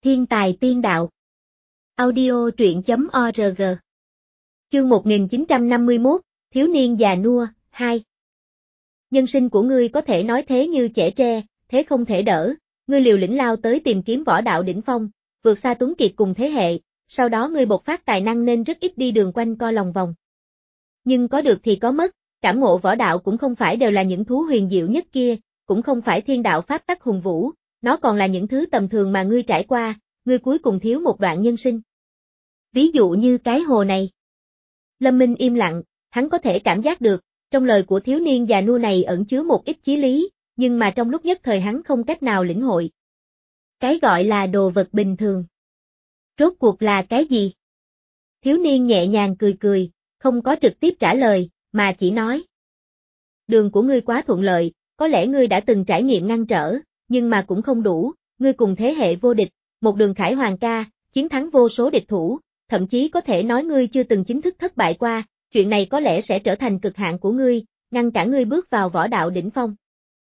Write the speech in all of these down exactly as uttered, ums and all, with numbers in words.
Thiên tài tiên đạo. Audio truyện chấm org. Chương một nghìn chín trăm năm mươi mốt, Thiếu niên già nua, hai. Nhân sinh của ngươi có thể nói thế như trẻ tre, thế không thể đỡ, ngươi liều lĩnh lao tới tìm kiếm võ đạo đỉnh phong, vượt xa Tuấn Kiệt cùng thế hệ, sau đó ngươi bộc phát tài năng nên rất ít đi đường quanh co lòng vòng. Nhưng có được thì có mất, cảm ngộ võ đạo cũng không phải đều là những thú huyền diệu nhất kia, cũng không phải thiên đạo pháp tắc hùng vũ, nó còn là những thứ tầm thường mà ngươi trải qua, ngươi cuối cùng thiếu một đoạn nhân sinh. Ví dụ như cái hồ này. Lâm Minh im lặng, hắn có thể cảm giác được, trong lời của thiếu niên già nua này ẩn chứa một ít chí lý, nhưng mà trong lúc nhất thời hắn không cách nào lĩnh hội. Cái gọi là đồ vật bình thường. Rốt cuộc là cái gì? Thiếu niên nhẹ nhàng cười cười, không có trực tiếp trả lời, mà chỉ nói. Đường của ngươi quá thuận lợi, có lẽ ngươi đã từng trải nghiệm ngăn trở, nhưng mà cũng không đủ, ngươi cùng thế hệ vô địch, một đường khải hoàng ca, chiến thắng vô số địch thủ, thậm chí có thể nói ngươi chưa từng chính thức thất bại qua, chuyện này có lẽ sẽ trở thành cực hạn của ngươi, ngăn cản ngươi bước vào võ đạo đỉnh phong.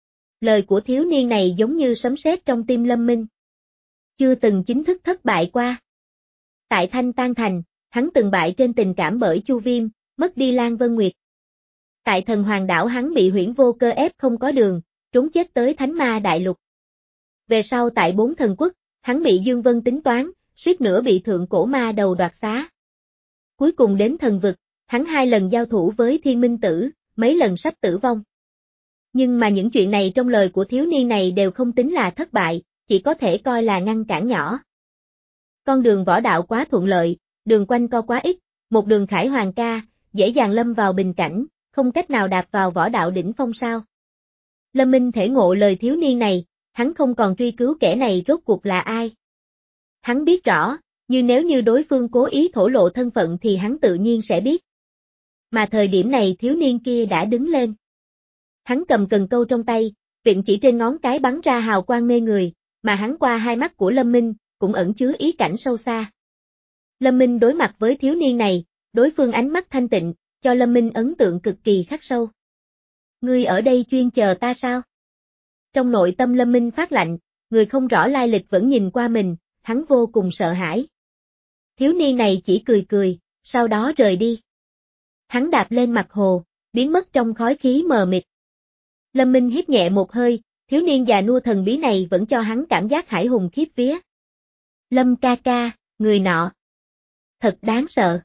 Lời của thiếu niên này giống như sấm sét trong tim Lâm Minh. Chưa từng chính thức thất bại qua. Tại Thanh Tan Thành, hắn từng bại trên tình cảm bởi Chu Viêm, mất đi Lan Vân Nguyệt. Tại Thần Hoàng đảo hắn bị Huyễn Vô Cơ ép không có đường, trốn chết tới Thánh Ma Đại Lục. Về sau tại Bốn Thần Quốc, hắn bị Dương Vân tính toán, suýt nữa bị Thượng Cổ Ma Đầu đoạt xá. Cuối cùng đến Thần Vực, hắn hai lần giao thủ với Thiên Minh Tử, mấy lần sắp tử vong. Nhưng mà những chuyện này trong lời của thiếu niên này đều không tính là thất bại, chỉ có thể coi là ngăn cản nhỏ. Con đường võ đạo quá thuận lợi, đường quanh co quá ít, một đường khải hoàng ca, dễ dàng lâm vào bình cảnh, không cách nào đạp vào võ đạo đỉnh phong sao. Lâm Minh thể ngộ lời thiếu niên này, hắn không còn truy cứu kẻ này rốt cuộc là ai. Hắn biết rõ, như nếu như đối phương cố ý thổ lộ thân phận thì hắn tự nhiên sẽ biết. Mà thời điểm này thiếu niên kia đã đứng lên. Hắn cầm cần câu trong tay, viện chỉ trên ngón cái bắn ra hào quang mê người, mà hắn qua hai mắt của Lâm Minh, cũng ẩn chứa ý cảnh sâu xa. Lâm Minh đối mặt với thiếu niên này, đối phương ánh mắt thanh tịnh, cho Lâm Minh ấn tượng cực kỳ khắc sâu. Ngươi ở đây chuyên chờ ta sao? Trong nội tâm Lâm Minh phát lạnh, người không rõ lai lịch vẫn nhìn qua mình, hắn vô cùng sợ hãi. Thiếu niên này chỉ cười cười, sau đó rời đi. Hắn đạp lên mặt hồ, biến mất trong khói khí mờ mịt. Lâm Minh hít nhẹ một hơi, thiếu niên già nua thần bí này vẫn cho hắn cảm giác hải hùng khiếp vía. Lâm ca ca, người nọ. Thật đáng sợ.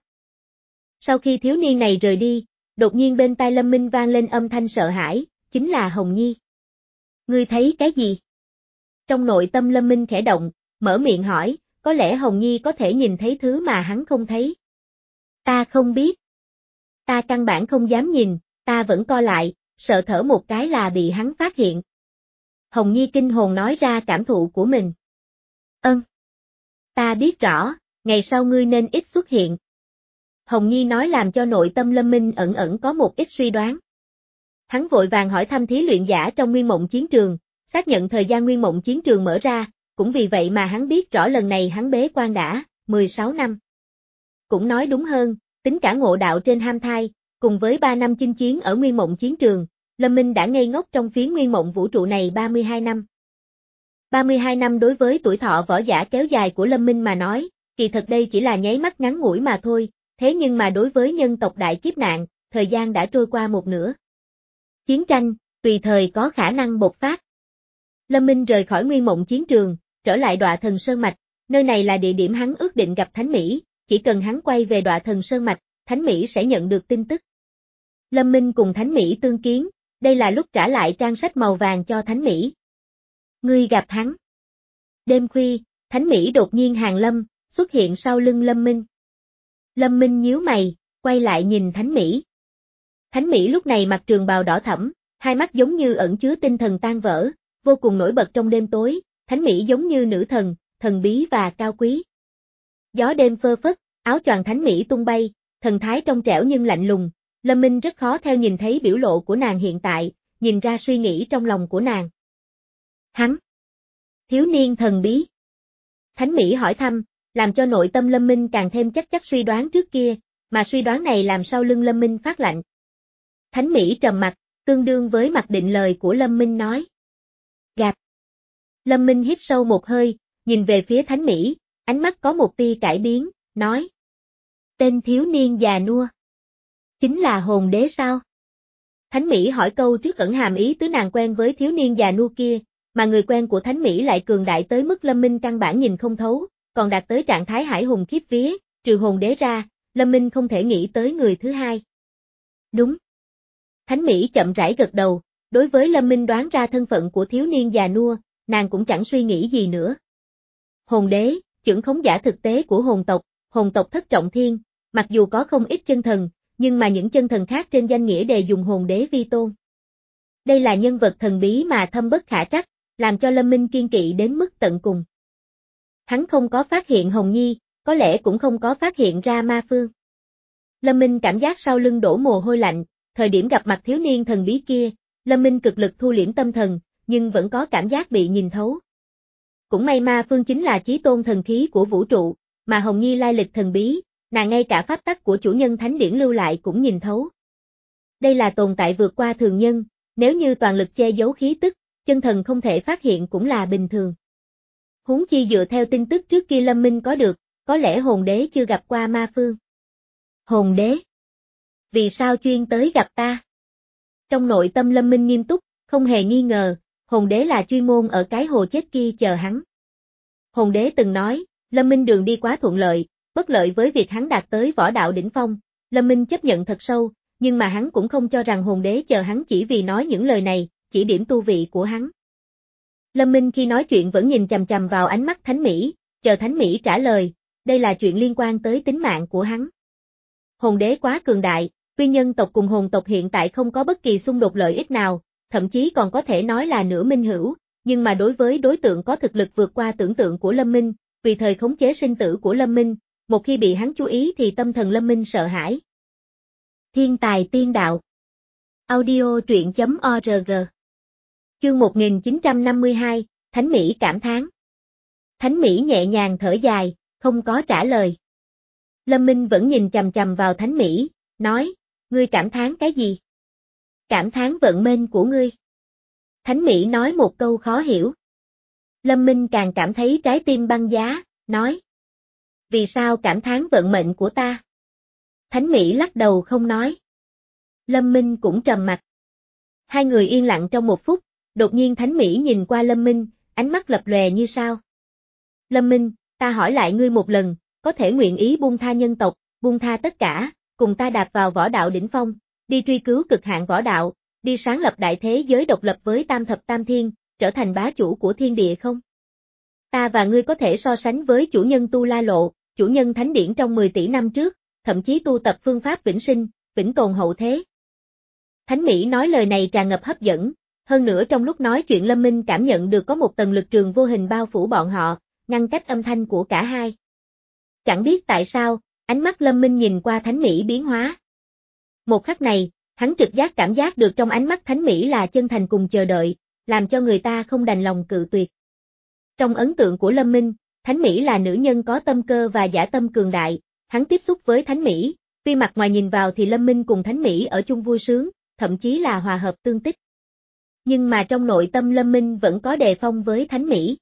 Sau khi thiếu niên này rời đi, đột nhiên bên tai Lâm Minh vang lên âm thanh sợ hãi, chính là Hồng Nhi. Ngươi thấy cái gì? Trong nội tâm Lâm Minh khẽ động, mở miệng hỏi, có lẽ Hồng Nhi có thể nhìn thấy thứ mà hắn không thấy. Ta không biết. Ta căn bản không dám nhìn, ta vẫn co lại, sợ thở một cái là bị hắn phát hiện. Hồng Nhi kinh hồn nói ra cảm thụ của mình. Ân. Ta biết rõ, ngày sau ngươi nên ít xuất hiện. Hồng Nhi nói làm cho nội tâm Lâm Minh ẩn ẩn có một ít suy đoán. Hắn vội vàng hỏi thăm thí luyện giả trong Nguyên Mộng Chiến Trường, xác nhận thời gian Nguyên Mộng Chiến Trường mở ra, cũng vì vậy mà hắn biết rõ lần này hắn bế quan đã mười sáu năm. Cũng nói đúng hơn, tính cả ngộ đạo trên ham thai, cùng với ba năm chinh chiến ở Nguyên Mộng Chiến Trường, Lâm Minh đã ngây ngốc trong phiến Nguyên Mộng vũ trụ này ba mươi hai năm. ba mươi hai năm đối với tuổi thọ võ giả kéo dài của Lâm Minh mà nói, kỳ thật đây chỉ là nháy mắt ngắn ngủi mà thôi, thế nhưng mà đối với nhân tộc đại kiếp nạn, thời gian đã trôi qua một nửa. Chiến tranh, tùy thời có khả năng bộc phát. Lâm Minh rời khỏi Nguyên Mộng Chiến Trường, trở lại Đọa Thần Sơn Mạch, nơi này là địa điểm hắn ước định gặp Thánh Mỹ, chỉ cần hắn quay về Đọa Thần Sơn Mạch, Thánh Mỹ sẽ nhận được tin tức. Lâm Minh cùng Thánh Mỹ tương kiến, đây là lúc trả lại trang sách màu vàng cho Thánh Mỹ. Ngươi gặp hắn. Đêm khuya, Thánh Mỹ đột nhiên hàng lâm, xuất hiện sau lưng Lâm Minh. Lâm Minh nhíu mày, quay lại nhìn Thánh Mỹ. Thánh Mỹ lúc này mặc trường bào đỏ thẫm, hai mắt giống như ẩn chứa tinh thần tan vỡ, vô cùng nổi bật trong đêm tối, Thánh Mỹ giống như nữ thần, thần bí và cao quý. Gió đêm phơ phất, áo choàng Thánh Mỹ tung bay, thần thái trong trẻo nhưng lạnh lùng, Lâm Minh rất khó theo nhìn thấy biểu lộ của nàng hiện tại, nhìn ra suy nghĩ trong lòng của nàng. Hắn. Thiếu niên thần bí. Thánh Mỹ hỏi thăm, làm cho nội tâm Lâm Minh càng thêm chắc chắc suy đoán trước kia, mà suy đoán này làm sau lưng Lâm Minh phát lạnh. Thánh Mỹ trầm mặt, tương đương với mặc định lời của Lâm Minh nói. Gặp. Lâm Minh hít sâu một hơi, nhìn về phía Thánh Mỹ, ánh mắt có một tia cải biến, nói. Tên thiếu niên già nua. Chính là hồn đế sao? Thánh Mỹ hỏi câu trước ẩn hàm ý tứ nàng quen với thiếu niên già nua kia, mà người quen của Thánh Mỹ lại cường đại tới mức Lâm Minh căn bản nhìn không thấu, còn đạt tới trạng thái hải hùng khiếp vía, trừ hồn đế ra, Lâm Minh không thể nghĩ tới người thứ hai. Đúng. Thánh Mỹ chậm rãi gật đầu, đối với Lâm Minh đoán ra thân phận của thiếu niên già nua, nàng cũng chẳng suy nghĩ gì nữa. Hồn đế, chưởng khống giả thực tế của hồn tộc, hồn tộc thất trọng thiên, mặc dù có không ít chân thần, nhưng mà những chân thần khác trên danh nghĩa đều dùng hồn đế vi tôn. Đây là nhân vật thần bí mà thâm bất khả trắc, làm cho Lâm Minh kiên kỵ đến mức tận cùng. Hắn không có phát hiện Hồng Nhi, có lẽ cũng không có phát hiện ra Ma Phương. Lâm Minh cảm giác sau lưng đổ mồ hôi lạnh, thời điểm gặp mặt thiếu niên thần bí kia, Lâm Minh cực lực thu liễm tâm thần, nhưng vẫn có cảm giác bị nhìn thấu. Cũng may Ma Phương chính là chí tôn thần khí của vũ trụ, mà Hồng Nhi lai lịch thần bí, nàng ngay cả pháp tắc của chủ nhân thánh điển lưu lại cũng nhìn thấu. Đây là tồn tại vượt qua thường nhân, nếu như toàn lực che giấu khí tức, chân thần không thể phát hiện cũng là bình thường. Huống chi dựa theo tin tức trước kia Lâm Minh có được, có lẽ hồn đế chưa gặp qua Ma Phương. Hồn đế? Vì sao chuyên tới gặp ta? Trong nội tâm Lâm Minh nghiêm túc, không hề nghi ngờ, hồn đế là chuyên môn ở cái hồ chết kia chờ hắn. Hồn đế từng nói, Lâm Minh đường đi quá thuận lợi, bất lợi với việc hắn đạt tới võ đạo đỉnh phong, Lâm Minh chấp nhận thật sâu, nhưng mà hắn cũng không cho rằng hồn đế chờ hắn chỉ vì nói những lời này, chỉ điểm tu vị của hắn. Lâm Minh khi nói chuyện vẫn nhìn chằm chằm vào ánh mắt Thánh Mỹ, chờ Thánh Mỹ trả lời, đây là chuyện liên quan tới tính mạng của hắn. Hồn đế quá cường đại, tuy nhân tộc cùng hồn tộc hiện tại không có bất kỳ xung đột lợi ích nào, thậm chí còn có thể nói là nửa minh hữu, nhưng mà đối với đối tượng có thực lực vượt qua tưởng tượng của Lâm Minh, tùy thời khống chế sinh tử của Lâm Minh, một khi bị hắn chú ý thì tâm thần Lâm Minh sợ hãi. Thiên tài tiên đạo. Audio truyện chấm org. Chương một nghìn chín trăm năm mươi hai, Thánh Mỹ cảm thán. Thánh Mỹ nhẹ nhàng thở dài, không có trả lời. Lâm Minh vẫn nhìn chằm chằm vào Thánh Mỹ, nói, ngươi cảm thán cái gì? Cảm thán vận mệnh của ngươi. Thánh Mỹ nói một câu khó hiểu. Lâm Minh càng cảm thấy trái tim băng giá, nói. Vì sao cảm thán vận mệnh của ta? Thánh Mỹ lắc đầu không nói. Lâm Minh cũng trầm mặc. Hai người yên lặng trong một phút, đột nhiên Thánh Mỹ nhìn qua Lâm Minh, ánh mắt lập lòe như sao. Lâm Minh, ta hỏi lại ngươi một lần, có thể nguyện ý buông tha nhân tộc, buông tha tất cả, cùng ta đạp vào võ đạo đỉnh phong, đi truy cứu cực hạn võ đạo, đi sáng lập đại thế giới độc lập với tam thập tam thiên, trở thành bá chủ của thiên địa không? Ta và ngươi có thể so sánh với chủ nhân Tu La Lộ, chủ nhân thánh điển trong mười tỷ năm trước, thậm chí tu tập phương pháp vĩnh sinh, vĩnh tồn hậu thế. Thánh Mỹ nói lời này tràn ngập hấp dẫn, hơn nữa trong lúc nói chuyện Lâm Minh cảm nhận được có một tầng lực trường vô hình bao phủ bọn họ, ngăn cách âm thanh của cả hai. Chẳng biết tại sao, ánh mắt Lâm Minh nhìn qua Thánh Mỹ biến hóa. Một khắc này, hắn trực giác cảm giác được trong ánh mắt Thánh Mỹ là chân thành cùng chờ đợi, làm cho người ta không đành lòng cự tuyệt. Trong ấn tượng của Lâm Minh, Thánh Mỹ là nữ nhân có tâm cơ và dã tâm cường đại, hắn tiếp xúc với Thánh Mỹ, tuy mặt ngoài nhìn vào thì Lâm Minh cùng Thánh Mỹ ở chung vui sướng, thậm chí là hòa hợp tương tích. Nhưng mà trong nội tâm Lâm Minh vẫn có đề phong với Thánh Mỹ.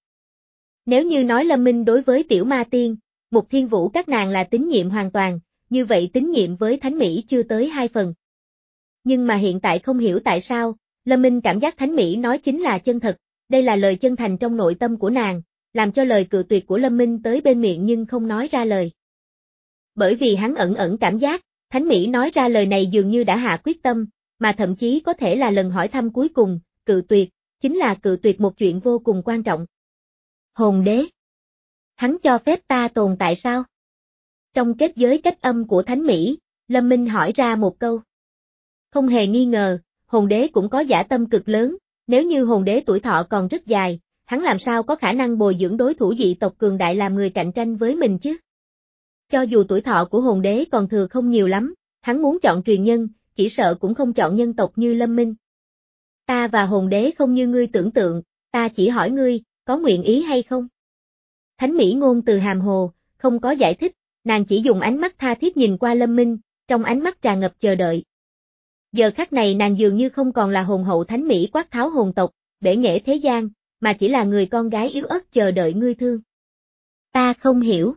Nếu như nói Lâm Minh đối với Tiểu Ma Tiên, Mục Thiên Vũ các nàng là tín nhiệm hoàn toàn, như vậy tín nhiệm với Thánh Mỹ chưa tới hai phần. Nhưng mà hiện tại không hiểu tại sao, Lâm Minh cảm giác Thánh Mỹ nói chính là chân thật, đây là lời chân thành trong nội tâm của nàng, làm cho lời cự tuyệt của Lâm Minh tới bên miệng nhưng không nói ra lời. Bởi vì hắn ẩn ẩn cảm giác, Thánh Mỹ nói ra lời này dường như đã hạ quyết tâm, mà thậm chí có thể là lần hỏi thăm cuối cùng, cự tuyệt, chính là cự tuyệt một chuyện vô cùng quan trọng. Hồn đế. Hắn cho phép ta tồn tại sao? Trong kết giới cách âm của Thánh Mỹ, Lâm Minh hỏi ra một câu. Không hề nghi ngờ, hồn đế cũng có dã tâm cực lớn, nếu như hồn đế tuổi thọ còn rất dài, hắn làm sao có khả năng bồi dưỡng đối thủ dị tộc cường đại làm người cạnh tranh với mình chứ? Cho dù tuổi thọ của hồn đế còn thừa không nhiều lắm, hắn muốn chọn truyền nhân, chỉ sợ cũng không chọn nhân tộc như Lâm Minh. Ta và hồn đế không như ngươi tưởng tượng, ta chỉ hỏi ngươi, có nguyện ý hay không? Thánh Mỹ ngôn từ hàm hồ, không có giải thích, nàng chỉ dùng ánh mắt tha thiết nhìn qua Lâm Minh, trong ánh mắt tràn ngập chờ đợi. Giờ khắc này nàng dường như không còn là hồn hậu Thánh Mỹ quát tháo hồn tộc, bể nghệ thế gian, mà chỉ là người con gái yếu ớt chờ đợi ngươi thương. Ta không hiểu.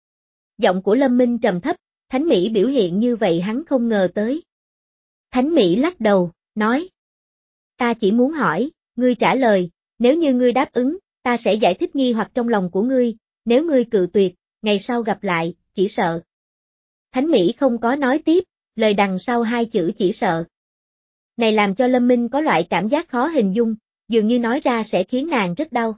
Giọng của Lâm Minh trầm thấp, Thánh Mỹ biểu hiện như vậy hắn không ngờ tới. Thánh Mỹ lắc đầu, nói. Ta chỉ muốn hỏi, ngươi trả lời, nếu như ngươi đáp ứng, ta sẽ giải thích nghi hoặc trong lòng của ngươi, nếu ngươi cự tuyệt, ngày sau gặp lại, chỉ sợ. Thánh Mỹ không có nói tiếp, lời đằng sau hai chữ chỉ sợ. Này làm cho Lâm Minh có loại cảm giác khó hình dung, dường như nói ra sẽ khiến nàng rất đau.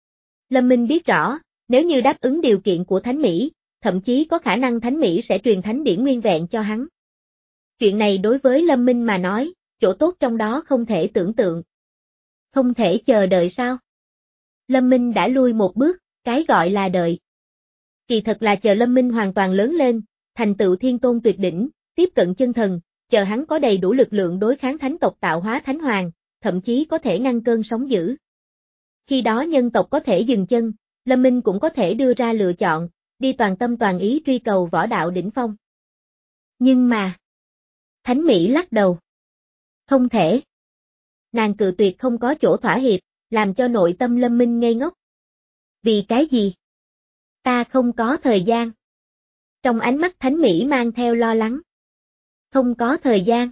Lâm Minh biết rõ, nếu như đáp ứng điều kiện của Thánh Mỹ, thậm chí có khả năng Thánh Mỹ sẽ truyền thánh điển nguyên vẹn cho hắn. Chuyện này đối với Lâm Minh mà nói, chỗ tốt trong đó không thể tưởng tượng. Không thể chờ đợi sao? Lâm Minh đã lui một bước, cái gọi là đợi. Kỳ thật là chờ Lâm Minh hoàn toàn lớn lên, thành tựu thiên tôn tuyệt đỉnh, tiếp cận chân thần, chờ hắn có đầy đủ lực lượng đối kháng thánh tộc tạo hóa thánh hoàng, thậm chí có thể ngăn cơn sóng dữ. Khi đó nhân tộc có thể dừng chân, Lâm Minh cũng có thể đưa ra lựa chọn, đi toàn tâm toàn ý truy cầu võ đạo đỉnh phong. Nhưng mà, Thánh Mỹ lắc đầu. Không thể. Nàng cự tuyệt không có chỗ thỏa hiệp, làm cho nội tâm Lâm Minh ngây ngốc. Vì cái gì? Ta không có thời gian. Trong ánh mắt Thánh Mỹ mang theo lo lắng. Không có thời gian.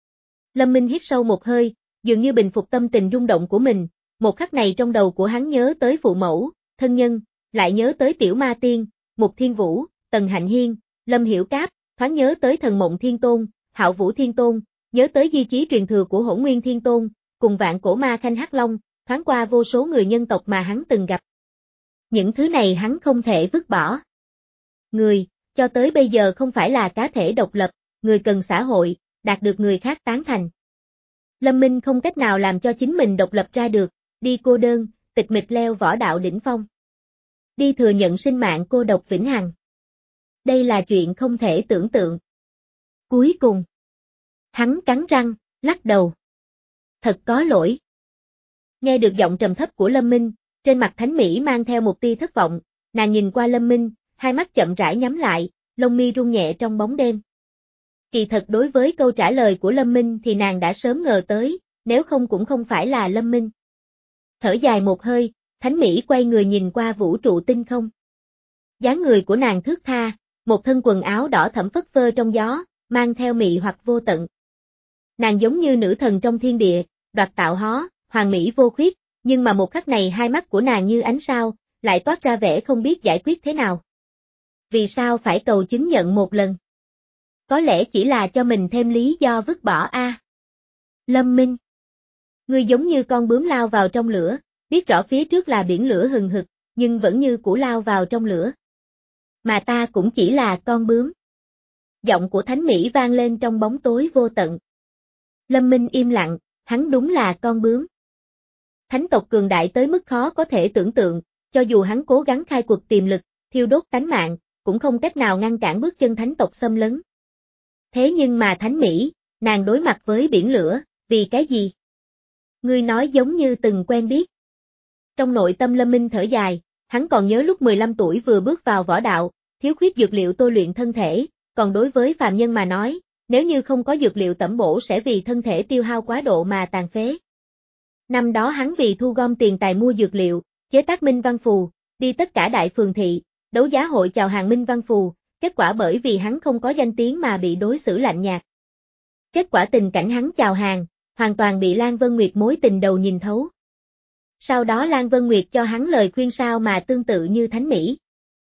Lâm Minh hít sâu một hơi, dường như bình phục tâm tình rung động của mình, một khắc này trong đầu của hắn nhớ tới phụ mẫu, thân nhân, lại nhớ tới Tiểu Ma Tiên, Mục Thiên Vũ, Tần Hạnh Hiên, Lâm Hiểu Cáp, thoáng nhớ tới Thần Mộng Thiên Tôn, Hạo Vũ Thiên Tôn, nhớ tới di chí truyền thừa của Hỗn Nguyên Thiên Tôn, cùng vạn cổ ma khanh Hắc Long, thoáng qua vô số người nhân tộc mà hắn từng gặp. Những thứ này hắn không thể vứt bỏ. Người, cho tới bây giờ không phải là cá thể độc lập, người cần xã hội, đạt được người khác tán thành. Lâm Minh không cách nào làm cho chính mình độc lập ra được, đi cô đơn, tịch mịch leo võ đạo đỉnh phong. Đi thừa nhận sinh mạng cô độc vĩnh hằng. Đây là chuyện không thể tưởng tượng. Cuối cùng, hắn cắn răng, lắc đầu. Thật có lỗi. Nghe được giọng trầm thấp của Lâm Minh, trên mặt Thánh Mỹ mang theo một tia thất vọng, nàng nhìn qua Lâm Minh, hai mắt chậm rãi nhắm lại, lông mi rung nhẹ trong bóng đêm. Kỳ thật đối với câu trả lời của Lâm Minh thì nàng đã sớm ngờ tới, nếu không cũng không phải là Lâm Minh. Thở dài một hơi, Thánh Mỹ quay người nhìn qua vũ trụ tinh không. Dáng người của nàng thướt tha, một thân quần áo đỏ thẫm phất phơ trong gió, mang theo mị hoặc vô tận. Nàng giống như nữ thần trong thiên địa, đoạt tạo hóa, hoàng mỹ vô khuyết, nhưng mà một khắc này hai mắt của nàng như ánh sao, lại toát ra vẻ không biết giải quyết thế nào. Vì sao phải cầu chứng nhận một lần? Có lẽ chỉ là cho mình thêm lý do vứt bỏ a. À. Lâm Minh. Ngươi giống như con bướm lao vào trong lửa, biết rõ phía trước là biển lửa hừng hực, nhưng vẫn như cũ lao vào trong lửa. Mà ta cũng chỉ là con bướm. Giọng của Thánh Mỹ vang lên trong bóng tối vô tận. Lâm Minh im lặng, hắn đúng là con bướm. Thánh tộc cường đại tới mức khó có thể tưởng tượng, cho dù hắn cố gắng khai quật tiềm lực, thiêu đốt tánh mạng, cũng không cách nào ngăn cản bước chân thánh tộc xâm lấn. Thế nhưng mà Thánh Mỹ, nàng đối mặt với biển lửa, vì cái gì? Ngươi nói giống như từng quen biết. Trong nội tâm Lâm Minh thở dài, hắn còn nhớ lúc mười lăm tuổi vừa bước vào võ đạo, thiếu khuyết dược liệu tôi luyện thân thể, còn đối với phàm nhân mà nói, nếu như không có dược liệu tẩm bổ sẽ vì thân thể tiêu hao quá độ mà tàn phế. Năm đó hắn vì thu gom tiền tài mua dược liệu, chế tác minh văn phù, đi tất cả đại phường thị, đấu giá hội chào hàng minh văn phù, kết quả bởi vì hắn không có danh tiếng mà bị đối xử lạnh nhạt. Kết quả tình cảnh hắn chào hàng, hoàn toàn bị Lan Vân Nguyệt mối tình đầu nhìn thấu. Sau đó Lan Vân Nguyệt cho hắn lời khuyên sao mà tương tự như Thánh Mỹ.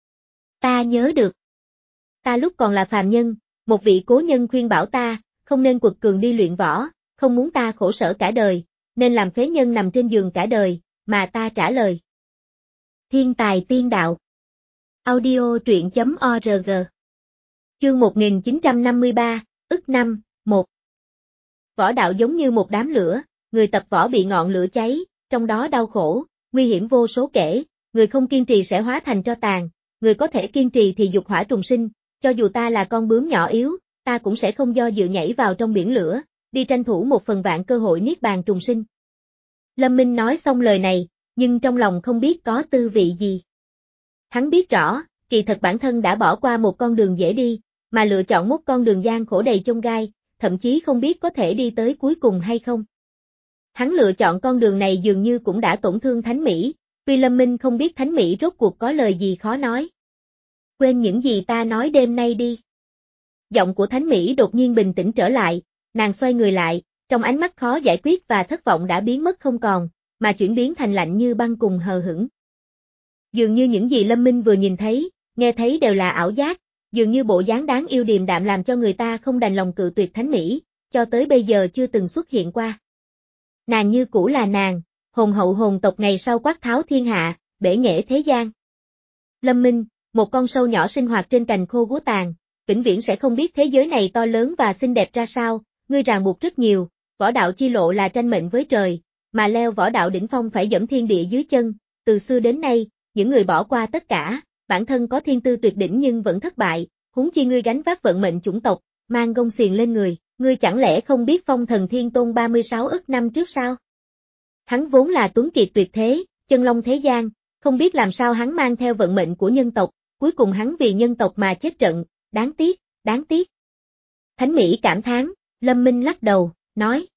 Ta nhớ được. Ta lúc còn là phàm nhân, một vị cố nhân khuyên bảo ta, không nên quật cường đi luyện võ, không muốn ta khổ sở cả đời, nên làm phế nhân nằm trên giường cả đời, mà ta trả lời. Thiên tài tiên đạo. Audio truyện chấm org. Chương một nghìn chín trăm năm mươi ba, ức năm, một. Võ đạo giống như một đám lửa, người tập võ bị ngọn lửa cháy, trong đó đau khổ, nguy hiểm vô số kể, người không kiên trì sẽ hóa thành tro tàn, người có thể kiên trì thì dục hỏa trùng sinh, cho dù ta là con bướm nhỏ yếu, ta cũng sẽ không do dự nhảy vào trong biển lửa, đi tranh thủ một phần vạn cơ hội niết bàn trùng sinh. Lâm Minh nói xong lời này, nhưng trong lòng không biết có tư vị gì. Hắn biết rõ, kỳ thật bản thân đã bỏ qua một con đường dễ đi, mà lựa chọn một con đường gian khổ đầy chông gai, thậm chí không biết có thể đi tới cuối cùng hay không. Hắn lựa chọn con đường này dường như cũng đã tổn thương Thánh Mỹ, tuy Lâm Minh không biết Thánh Mỹ rốt cuộc có lời gì khó nói. Quên những gì ta nói đêm nay đi. Giọng của Thánh Mỹ đột nhiên bình tĩnh trở lại, nàng xoay người lại, trong ánh mắt khó giải quyết và thất vọng đã biến mất không còn, mà chuyển biến thành lạnh như băng cùng hờ hững. Dường như những gì Lâm Minh vừa nhìn thấy, nghe thấy đều là ảo giác, dường như bộ dáng đáng yêu điềm đạm làm cho người ta không đành lòng cự tuyệt Thánh Mỹ, cho tới bây giờ chưa từng xuất hiện qua. Nàng như cũ là nàng, hồn hậu hồn tộc ngày sau quát tháo thiên hạ, bể nghệ thế gian. Lâm Minh, một con sâu nhỏ sinh hoạt trên cành khô gúa tàn, vĩnh viễn sẽ không biết thế giới này to lớn và xinh đẹp ra sao, ngươi ràng buộc rất nhiều, võ đạo chi lộ là tranh mệnh với trời, mà leo võ đạo đỉnh phong phải dẫm thiên địa dưới chân, từ xưa đến nay, những người bỏ qua tất cả, bản thân có thiên tư tuyệt đỉnh nhưng vẫn thất bại, huống chi ngươi gánh vác vận mệnh chủng tộc, mang gông xiềng lên người, ngươi chẳng lẽ không biết Phong Thần Thiên Tôn ba mươi sáu ức năm trước sao? Hắn vốn là tuấn kiệt tuyệt thế, chân long thế gian, không biết làm sao hắn mang theo vận mệnh của nhân tộc, cuối cùng hắn vì nhân tộc mà chết trận, đáng tiếc, đáng tiếc. Thánh Mỹ cảm thán, Lâm Minh lắc đầu, nói.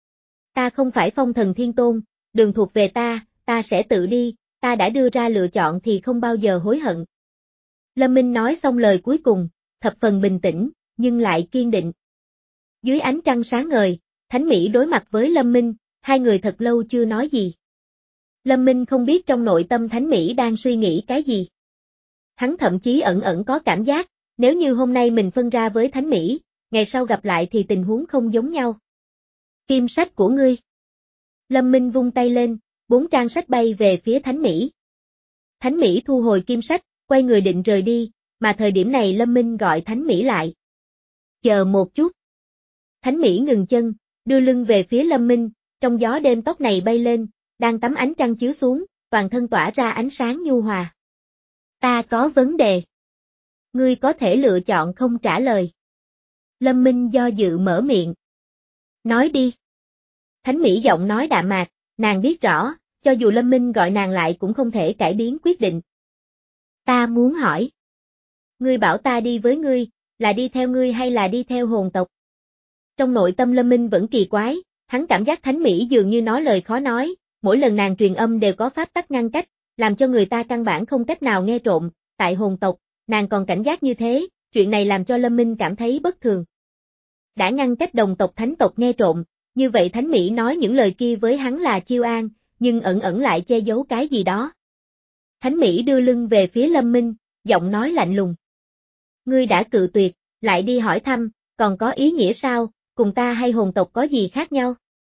Ta không phải Phong Thần Thiên Tôn, đường thuộc về ta, ta sẽ tự đi, ta đã đưa ra lựa chọn thì không bao giờ hối hận. Lâm Minh nói xong lời cuối cùng, thập phần bình tĩnh, nhưng lại kiên định. Dưới ánh trăng sáng ngời, Thánh Mỹ đối mặt với Lâm Minh, hai người thật lâu chưa nói gì. Lâm Minh không biết trong nội tâm Thánh Mỹ đang suy nghĩ cái gì. Hắn thậm chí ẩn ẩn có cảm giác, nếu như hôm nay mình phân ra với Thánh Mỹ, ngày sau gặp lại thì tình huống không giống nhau. Kim sách của ngươi. Lâm Minh vung tay lên, bốn trang sách bay về phía Thánh Mỹ. Thánh Mỹ thu hồi kim sách, quay người định rời đi, mà thời điểm này Lâm Minh gọi Thánh Mỹ lại. Chờ một chút. Thánh Mỹ ngừng chân, đưa lưng về phía Lâm Minh, trong gió đêm tóc này bay lên, đang tắm ánh trăng chiếu xuống, toàn thân tỏa ra ánh sáng nhu hòa. Ta có vấn đề. Ngươi có thể lựa chọn không trả lời. Lâm Minh do dự mở miệng. Nói đi. Thánh Mỹ giọng nói đạm mạc, nàng biết rõ, cho dù Lâm Minh gọi nàng lại cũng không thể cải biến quyết định. Ta muốn hỏi. Ngươi bảo ta đi với ngươi, là đi theo ngươi hay là đi theo hồn tộc? Trong nội tâm Lâm Minh vẫn kỳ quái, hắn cảm giác Thánh Mỹ dường như nói lời khó nói, mỗi lần nàng truyền âm đều có pháp tắc ngăn cách, làm cho người ta căn bản không cách nào nghe trộm, tại hồn tộc, nàng còn cảnh giác như thế, chuyện này làm cho Lâm Minh cảm thấy bất thường. Đã ngăn cách đồng tộc thánh tộc nghe trộm, như vậy Thánh Mỹ nói những lời kia với hắn là chiêu an, nhưng ẩn ẩn lại che giấu cái gì đó. Thánh Mỹ đưa lưng về phía Lâm Minh, giọng nói lạnh lùng. Ngươi đã cự tuyệt, lại đi hỏi thăm, còn có ý nghĩa sao, cùng ta hay hồn tộc có gì khác nhau?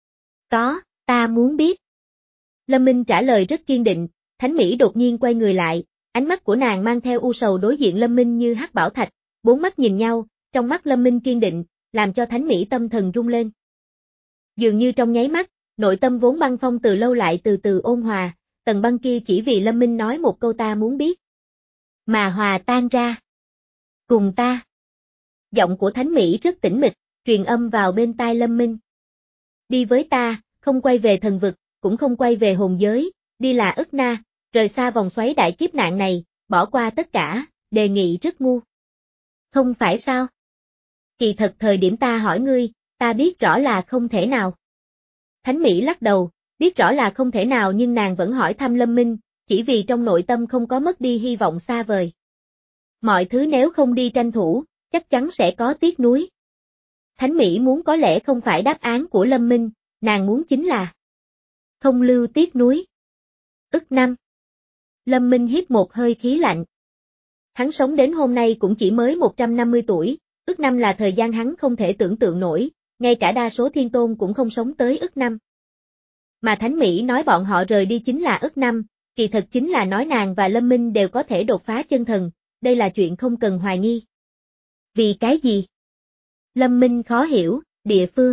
Có, ta muốn biết. Lâm Minh trả lời rất kiên định, Thánh Mỹ đột nhiên quay người lại, ánh mắt của nàng mang theo u sầu đối diện Lâm Minh như hắc bảo thạch, bốn mắt nhìn nhau, trong mắt Lâm Minh kiên định, làm cho Thánh Mỹ tâm thần rung lên. Dường như trong nháy mắt, nội tâm vốn băng phong từ lâu lại từ từ ôn hòa, tầng băng kia chỉ vì Lâm Minh nói một câu ta muốn biết. Mà hòa tan ra. Cùng ta. Giọng của Thánh Mỹ rất tĩnh mịch, truyền âm vào bên tai Lâm Minh. Đi với ta, không quay về thần vực, cũng không quay về hồn giới, đi là ức na, rời xa vòng xoáy đại kiếp nạn này, bỏ qua tất cả, đề nghị rất ngu. Không phải sao? Kỳ thật thời điểm ta hỏi ngươi, ta biết rõ là không thể nào. Thánh Mỹ lắc đầu, biết rõ là không thể nào nhưng nàng vẫn hỏi thăm Lâm Minh, chỉ vì trong nội tâm không có mất đi hy vọng xa vời. Mọi thứ nếu không đi tranh thủ, chắc chắn sẽ có tiếc nuối. Thánh Mỹ muốn có lẽ không phải đáp án của Lâm Minh, nàng muốn chính là không lưu tiếc nuối. Ức năm. Lâm Minh hít một hơi khí lạnh. Hắn sống đến hôm nay cũng chỉ mới một trăm năm mươi tuổi, ức năm là thời gian hắn không thể tưởng tượng nổi, ngay cả đa số thiên tôn cũng không sống tới ức năm. Mà Thánh Mỹ nói bọn họ rời đi chính là ức năm, kỳ thật chính là nói nàng và Lâm Minh đều có thể đột phá chân thần, đây là chuyện không cần hoài nghi. Vì cái gì? Lâm Minh khó hiểu, địa phương.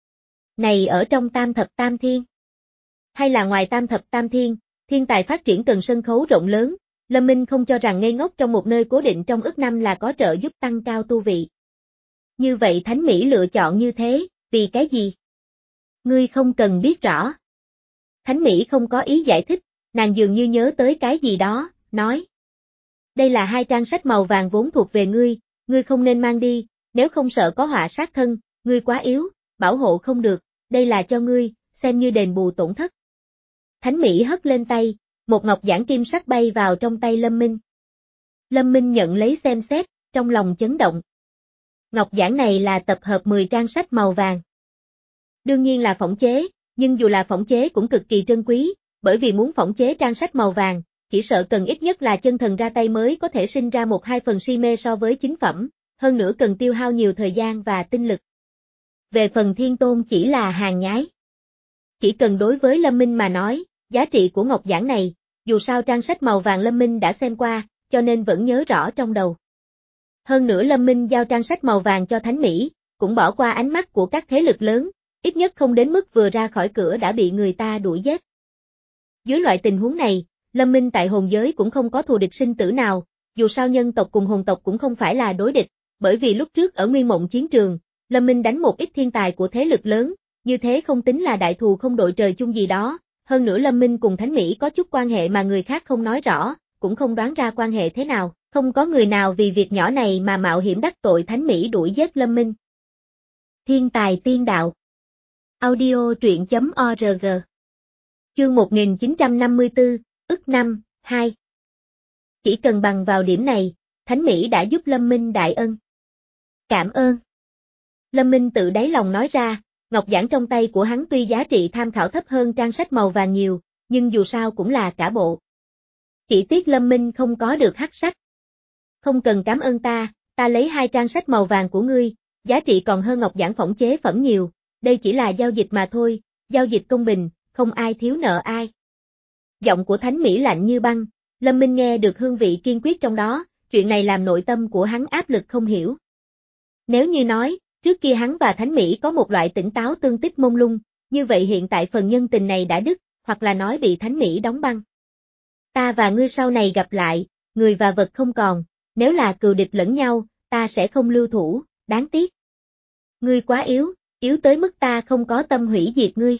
Này ở trong tam thập tam thiên. Hay là ngoài tam thập tam thiên, thiên tài phát triển cần sân khấu rộng lớn, Lâm Minh không cho rằng ngây ngốc trong một nơi cố định trong ức năm là có trợ giúp tăng cao tu vị. Như vậy Thánh Mỹ lựa chọn như thế, vì cái gì? Ngươi không cần biết rõ. Thánh Mỹ không có ý giải thích, nàng dường như nhớ tới cái gì đó, nói. Đây là hai trang sách màu vàng vốn thuộc về ngươi, ngươi không nên mang đi, nếu không sợ có họa sát thân, ngươi quá yếu, bảo hộ không được, đây là cho ngươi, xem như đền bù tổn thất. Thánh Mỹ hất lên tay, một ngọc giản kim sắc bay vào trong tay Lâm Minh. Lâm Minh nhận lấy xem xét, trong lòng chấn động. Ngọc giản này là tập hợp mười trang sách màu vàng. Đương nhiên là phỏng chế, nhưng dù là phỏng chế cũng cực kỳ trân quý, bởi vì muốn phỏng chế trang sách màu vàng, chỉ sợ cần ít nhất là chân thần ra tay mới có thể sinh ra một hai phần si mê so với chính phẩm, hơn nữa cần tiêu hao nhiều thời gian và tinh lực. Về phần Thiên Tôn chỉ là hàng nhái. Chỉ cần đối với Lâm Minh mà nói, giá trị của ngọc giản này, dù sao trang sách màu vàng Lâm Minh đã xem qua, cho nên vẫn nhớ rõ trong đầu. Hơn nữa Lâm Minh giao trang sách màu vàng cho Thánh Mỹ, cũng bỏ qua ánh mắt của các thế lực lớn, ít nhất không đến mức vừa ra khỏi cửa đã bị người ta đuổi giết. Dưới loại tình huống này, Lâm Minh tại hồn giới cũng không có thù địch sinh tử nào, dù sao nhân tộc cùng hồn tộc cũng không phải là đối địch, bởi vì lúc trước ở Nguyên Mộng chiến trường, Lâm Minh đánh một ít thiên tài của thế lực lớn, như thế không tính là đại thù không đội trời chung gì đó, hơn nữa Lâm Minh cùng Thánh Mỹ có chút quan hệ mà người khác không nói rõ, cũng không đoán ra quan hệ thế nào, không có người nào vì việc nhỏ này mà mạo hiểm đắc tội Thánh Mỹ đuổi giết Lâm Minh. Thiên tài tiên đạo. Audio truyện chấm org. Chương một nghìn chín trăm năm mươi tư, ức năm, hai. Chỉ cần bằng vào điểm này, Thánh Mỹ đã giúp Lâm Minh đại ân. Cảm ơn. Lâm Minh tự đáy lòng nói ra, ngọc giản trong tay của hắn tuy giá trị tham khảo thấp hơn trang sách màu vàng nhiều, nhưng dù sao cũng là cả bộ. Chỉ tiếc Lâm Minh không có được hắc sách. Không cần cảm ơn ta, ta lấy hai trang sách màu vàng của ngươi, giá trị còn hơn ngọc giản phỏng chế phẩm nhiều, đây chỉ là giao dịch mà thôi, giao dịch công bình, không ai thiếu nợ ai. Giọng của Thánh Mỹ lạnh như băng, Lâm Minh nghe được hương vị kiên quyết trong đó, chuyện này làm nội tâm của hắn áp lực không hiểu. Nếu như nói, trước kia hắn và Thánh Mỹ có một loại tỉnh táo tương tích mông lung, như vậy hiện tại phần nhân tình này đã đứt, hoặc là nói bị Thánh Mỹ đóng băng. Ta và ngươi sau này gặp lại, người và vật không còn, nếu là cừu địch lẫn nhau, ta sẽ không lưu thủ, đáng tiếc. Ngươi quá yếu, yếu tới mức ta không có tâm hủy diệt ngươi.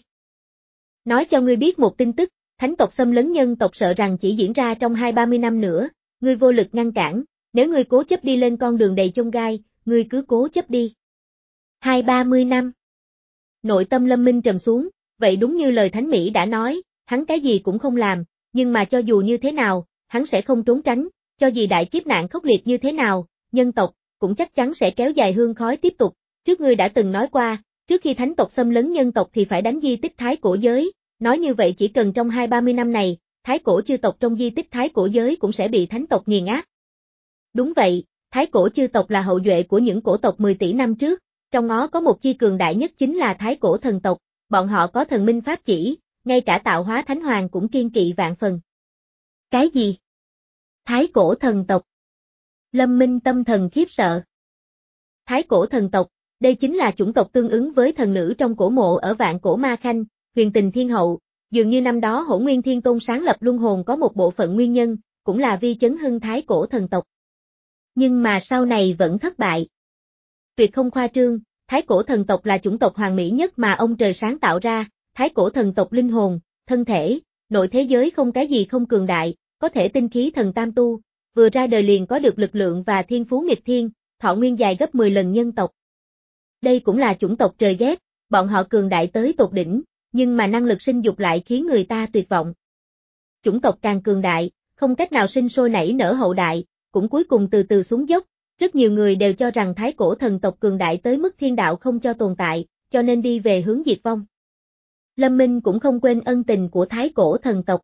Nói cho ngươi biết một tin tức, thánh tộc xâm lấn nhân tộc sợ rằng chỉ diễn ra trong hai ba mươi năm nữa, ngươi vô lực ngăn cản, nếu ngươi cố chấp đi lên con đường đầy chông gai, ngươi cứ cố chấp đi. Hai ba mươi năm. Nội tâm Lâm Minh trầm xuống, vậy đúng như lời Thánh Mỹ đã nói, hắn cái gì cũng không làm, nhưng mà cho dù như thế nào, hắn sẽ không trốn tránh, cho dù đại kiếp nạn khốc liệt như thế nào, nhân tộc, cũng chắc chắn sẽ kéo dài hương khói tiếp tục, trước ngươi đã từng nói qua, trước khi thánh tộc xâm lấn nhân tộc thì phải đánh di tích thái cổ giới, nói như vậy chỉ cần trong hai ba mươi năm này, thái cổ chư tộc trong di tích thái cổ giới cũng sẽ bị thánh tộc nghiền áp. Đúng vậy, thái cổ chư tộc là hậu duệ của những cổ tộc mười tỷ năm trước, trong đó có một chi cường đại nhất chính là thái cổ thần tộc, bọn họ có thần minh pháp chỉ, ngay cả tạo hóa thánh hoàng cũng kiên kỵ vạn phần. Cái gì? Thái cổ thần tộc. Lâm Minh tâm thần khiếp sợ. Thái cổ thần tộc, đây chính là chủng tộc tương ứng với thần nữ trong cổ mộ ở vạn cổ ma khanh, huyền tình thiên hậu, dường như năm đó Hỗn Nguyên Thiên Tôn sáng lập luân hồn có một bộ phận nguyên nhân, cũng là vi chấn hưng thái cổ thần tộc. Nhưng mà sau này vẫn thất bại. Tuyệt không khoa trương, thái cổ thần tộc là chủng tộc hoàn mỹ nhất mà ông trời sáng tạo ra, thái cổ thần tộc linh hồn, thân thể, nội thế giới không cái gì không cường đại, có thể tinh khí thần tam tu, vừa ra đời liền có được lực lượng và thiên phú nghịch thiên, thọ nguyên dài gấp mười lần nhân tộc. Đây cũng là chủng tộc trời ghét, bọn họ cường đại tới tột đỉnh, nhưng mà năng lực sinh dục lại khiến người ta tuyệt vọng. Chủng tộc càng cường đại, không cách nào sinh sôi nảy nở hậu đại, cũng cuối cùng từ từ xuống dốc, rất nhiều người đều cho rằng thái cổ thần tộc cường đại tới mức thiên đạo không cho tồn tại, cho nên đi về hướng diệt vong. Lâm Minh cũng không quên ân tình của thái cổ thần tộc.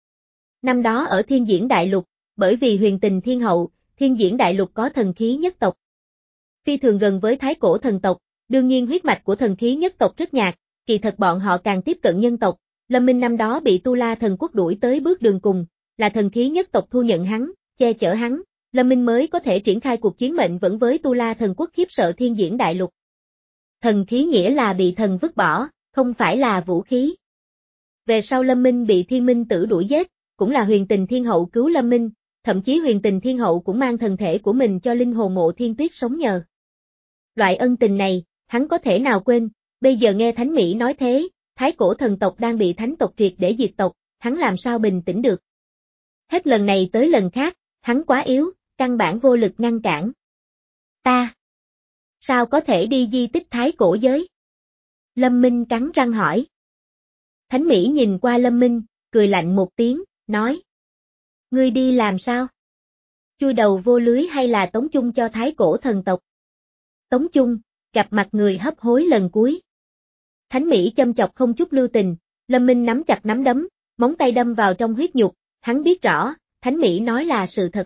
Năm đó ở Thiên Diễn Đại Lục, bởi vì huyền tình thiên hậu, Thiên Diễn Đại Lục có thần khí nhất tộc. Phi thường gần với thái cổ thần tộc, đương nhiên huyết mạch của thần khí nhất tộc rất nhạt, kỳ thật bọn họ càng tiếp cận nhân tộc. Lâm Minh năm đó bị Tu La thần quốc đuổi tới bước đường cùng, là thần khí nhất tộc thu nhận hắn, che chở hắn, Lâm Minh mới có thể triển khai cuộc chiến mệnh vẫn với Tu La thần quốc khiếp sợ Thiên Diễn Đại Lục. Thần khí nghĩa là bị thần vứt bỏ, không phải là vũ khí. Về sau Lâm Minh bị Thiên Minh Tử đuổi giết, cũng là huyền tình thiên hậu cứu Lâm Minh, thậm chí huyền tình thiên hậu cũng mang thần thể của mình cho linh hồn Mộ Thiên Tuyết sống nhờ. Loại ân tình này, hắn có thể nào quên, bây giờ nghe Thánh Mỹ nói thế, thái cổ thần tộc đang bị thánh tộc triệt để diệt tộc, hắn làm sao bình tĩnh được. Hết lần này tới lần khác, hắn quá yếu, căn bản vô lực ngăn cản. Ta, sao có thể đi di tích thái cổ giới? Lâm Minh cắn răng hỏi. Thánh Mỹ nhìn qua Lâm Minh, cười lạnh một tiếng, nói. Ngươi đi làm sao? Chui đầu vô lưới hay là tống chung cho thái cổ thần tộc? Tống chung, gặp mặt người hấp hối lần cuối. Thánh Mỹ châm chọc không chút lưu tình, Lâm Minh nắm chặt nắm đấm, móng tay đâm vào trong huyết nhục, hắn biết rõ, Thánh Mỹ nói là sự thật.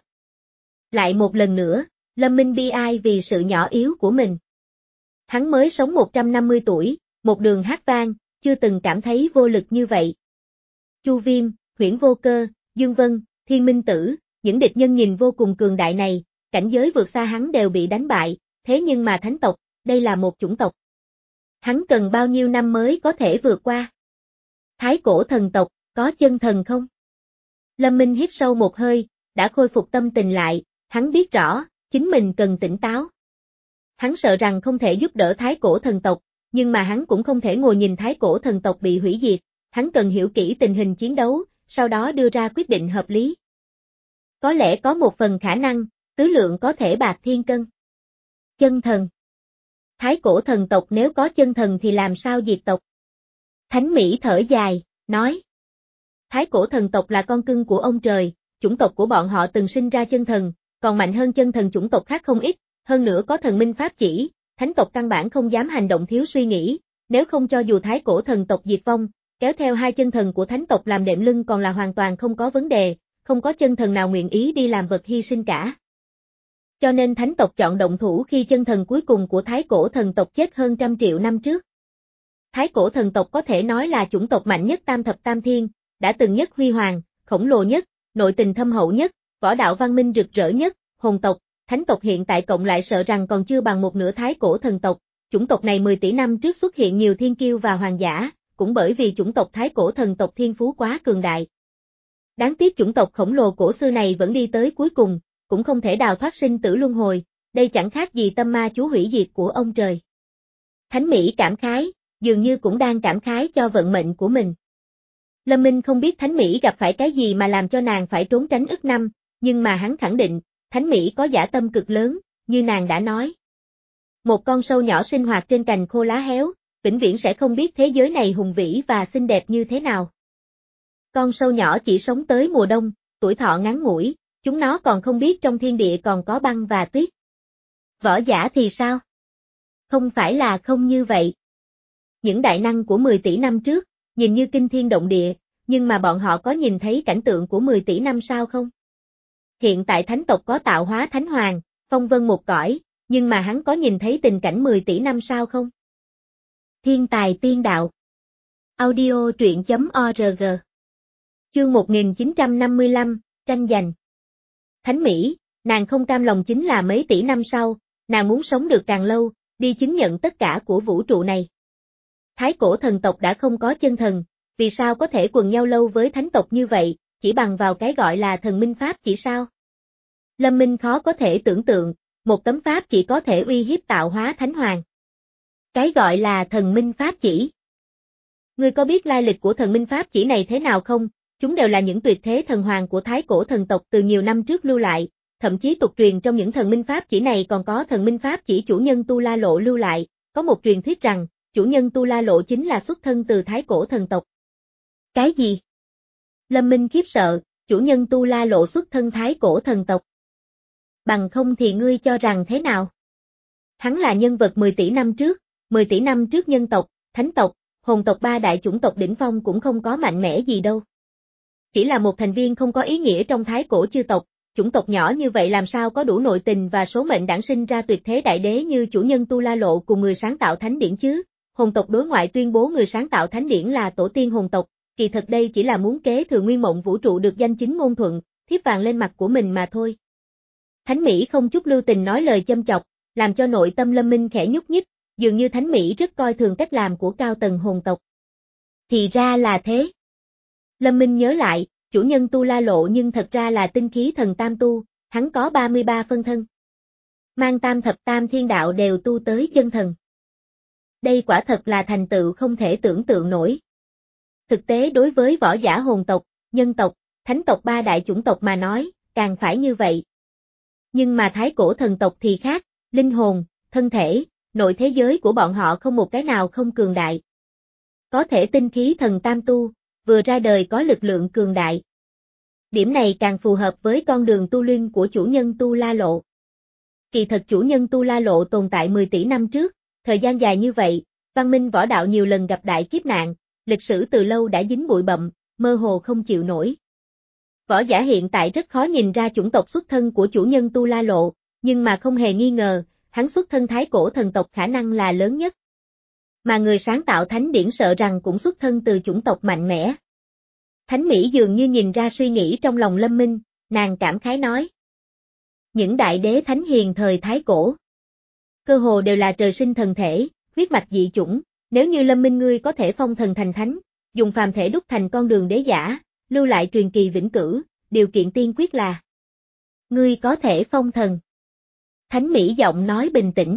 Lại một lần nữa, Lâm Minh bi ai vì sự nhỏ yếu của mình. Hắn mới sống một trăm năm mươi tuổi, một đường hát vang, chưa từng cảm thấy vô lực như vậy. Chu Viêm, Huyễn Vô Cơ, Dương Vân, Thiên Minh Tử, những địch nhân nhìn vô cùng cường đại này, cảnh giới vượt xa hắn đều bị đánh bại, thế nhưng mà thánh tộc, đây là một chủng tộc. Hắn cần bao nhiêu năm mới có thể vượt qua? Thái cổ thần tộc, có chân thần không? Lâm Minh hít sâu một hơi, đã khôi phục tâm tình lại, hắn biết rõ, chính mình cần tỉnh táo. Hắn sợ rằng không thể giúp đỡ thái cổ thần tộc, nhưng mà hắn cũng không thể ngồi nhìn thái cổ thần tộc bị hủy diệt, hắn cần hiểu kỹ tình hình chiến đấu, sau đó đưa ra quyết định hợp lý. Có lẽ có một phần khả năng, tứ lượng có thể bạc thiên cân. Chân thần. Thái cổ thần tộc nếu có chân thần thì làm sao diệt tộc? Thánh Mỹ thở dài, nói. Thái cổ thần tộc là con cưng của ông trời, chủng tộc của bọn họ từng sinh ra chân thần, còn mạnh hơn chân thần chủng tộc khác không ít, hơn nữa có thần minh pháp chỉ, thánh tộc căn bản không dám hành động thiếu suy nghĩ, nếu không cho dù thái cổ thần tộc diệt vong, kéo theo hai chân thần của thánh tộc làm đệm lưng còn là hoàn toàn không có vấn đề, không có chân thần nào nguyện ý đi làm vật hy sinh cả. Cho nên thánh tộc chọn động thủ khi chân thần cuối cùng của thái cổ thần tộc chết hơn trăm triệu năm trước. Thái cổ thần tộc có thể nói là chủng tộc mạnh nhất tam thập tam thiên, đã từng nhất huy hoàng, khổng lồ nhất, nội tình thâm hậu nhất, võ đạo văn minh rực rỡ nhất, hồn tộc, thánh tộc hiện tại cộng lại sợ rằng còn chưa bằng một nửa thái cổ thần tộc, chủng tộc này mười tỷ năm trước xuất hiện nhiều thiên kiêu và hoàng giả, cũng bởi vì chủng tộc thái cổ thần tộc thiên phú quá cường đại. Đáng tiếc chủng tộc khổng lồ cổ xưa này vẫn đi tới cuối cùng, cũng không thể đào thoát sinh tử luân hồi, đây chẳng khác gì tâm ma chú hủy diệt của ông trời. Thánh Mỹ cảm khái, dường như cũng đang cảm khái cho vận mệnh của mình. Lâm Minh không biết Thánh Mỹ gặp phải cái gì mà làm cho nàng phải trốn tránh ức năm, nhưng mà hắn khẳng định, Thánh Mỹ có dã tâm cực lớn, như nàng đã nói. Một con sâu nhỏ sinh hoạt trên cành khô lá héo, vĩnh viễn sẽ không biết thế giới này hùng vĩ và xinh đẹp như thế nào. Con sâu nhỏ chỉ sống tới mùa đông, tuổi thọ ngắn ngủi, chúng nó còn không biết trong thiên địa còn có băng và tuyết. Võ giả thì sao? Không phải là không như vậy. Những đại năng của mười tỷ năm trước, nhìn như kinh thiên động địa, nhưng mà bọn họ có nhìn thấy cảnh tượng của mười tỷ năm sau không? Hiện tại thánh tộc có tạo hóa thánh hoàng, phong vân một cõi, nhưng mà hắn có nhìn thấy tình cảnh mười tỷ năm sau không? Thiên tài tiên đạo. Audio truyện chấm org. Chương một nghìn chín trăm năm mươi lăm, tranh giành. Thánh Mỹ, nàng không cam lòng chính là mấy tỷ năm sau, nàng muốn sống được càng lâu, đi chứng nhận tất cả của vũ trụ này. Thái cổ thần tộc đã không có chân thần, vì sao có thể quần nhau lâu với thánh tộc như vậy, chỉ bằng vào cái gọi là thần minh pháp chỉ sao? Lâm Minh khó có thể tưởng tượng, một tấm pháp chỉ có thể uy hiếp tạo hóa thánh hoàng. Cái gọi là thần minh pháp chỉ. Ngươi có biết lai lịch của thần minh pháp chỉ này thế nào không? Chúng đều là những tuyệt thế thần hoàng của thái cổ thần tộc từ nhiều năm trước lưu lại, thậm chí tục truyền trong những thần minh pháp chỉ này còn có thần minh pháp chỉ chủ nhân Tu La Lộ lưu lại, có một truyền thuyết rằng, chủ nhân Tu La Lộ chính là xuất thân từ thái cổ thần tộc. Cái gì? Lâm Minh khiếp sợ, chủ nhân Tu La Lộ xuất thân thái cổ thần tộc. Bằng không thì ngươi cho rằng thế nào? Hắn là nhân vật mười tỷ năm trước, mười tỷ năm trước nhân tộc, thánh tộc, hồn tộc ba đại chủng tộc đỉnh phong cũng không có mạnh mẽ gì đâu. Chỉ là một thành viên không có ý nghĩa trong thái cổ chư tộc, chủng tộc nhỏ như vậy làm sao có đủ nội tình và số mệnh đản sinh ra tuyệt thế đại đế như chủ nhân Tu La Lộ cùng người sáng tạo thánh điển chứ? Hồn tộc đối ngoại tuyên bố người sáng tạo thánh điển là tổ tiên hồn tộc, kỳ thật đây chỉ là muốn kế thừa nguyên mộng vũ trụ được danh chính ngôn thuận, thiếp vàng lên mặt của mình mà thôi. Thánh Mỹ không chút lưu tình nói lời châm chọc, làm cho nội tâm Lâm Minh khẽ nhúc nhích, dường như Thánh Mỹ rất coi thường cách làm của cao tầng hồn tộc. Thì ra là thế. Lâm Minh nhớ lại, chủ nhân Tu La Lộ nhưng thật ra là tinh khí thần tam tu, hắn có ba mươi ba phân thân. Mang tam thập tam thiên đạo đều tu tới chân thần. Đây quả thật là thành tựu không thể tưởng tượng nổi. Thực tế đối với võ giả hồn tộc, nhân tộc, thánh tộc ba đại chủng tộc mà nói, càng phải như vậy. Nhưng mà thái cổ thần tộc thì khác, linh hồn, thân thể, nội thế giới của bọn họ không một cái nào không cường đại. Có thể tinh khí thần tam tu, vừa ra đời có lực lượng cường đại. Điểm này càng phù hợp với con đường tu luyện của chủ nhân Tu La Lộ. Kỳ thật chủ nhân Tu La Lộ tồn tại mười tỷ năm trước, thời gian dài như vậy, văn minh võ đạo nhiều lần gặp đại kiếp nạn, lịch sử từ lâu đã dính bụi bặm, mơ hồ không chịu nổi. Võ giả hiện tại rất khó nhìn ra chủng tộc xuất thân của chủ nhân Tu La Lộ, nhưng mà không hề nghi ngờ, hắn xuất thân thái cổ thần tộc khả năng là lớn nhất. Mà người sáng tạo thánh điển sợ rằng cũng xuất thân từ chủng tộc mạnh mẽ. Thánh Mỹ dường như nhìn ra suy nghĩ trong lòng Lâm Minh, nàng cảm khái nói. Những đại đế thánh hiền thời thái cổ, cơ hồ đều là trời sinh thần thể, huyết mạch dị chủng, nếu như Lâm Minh ngươi có thể phong thần thành thánh, dùng phàm thể đúc thành con đường đế giả, lưu lại truyền kỳ vĩnh cửu, điều kiện tiên quyết là ngươi có thể phong thần. Thánh Mỹ giọng nói bình tĩnh.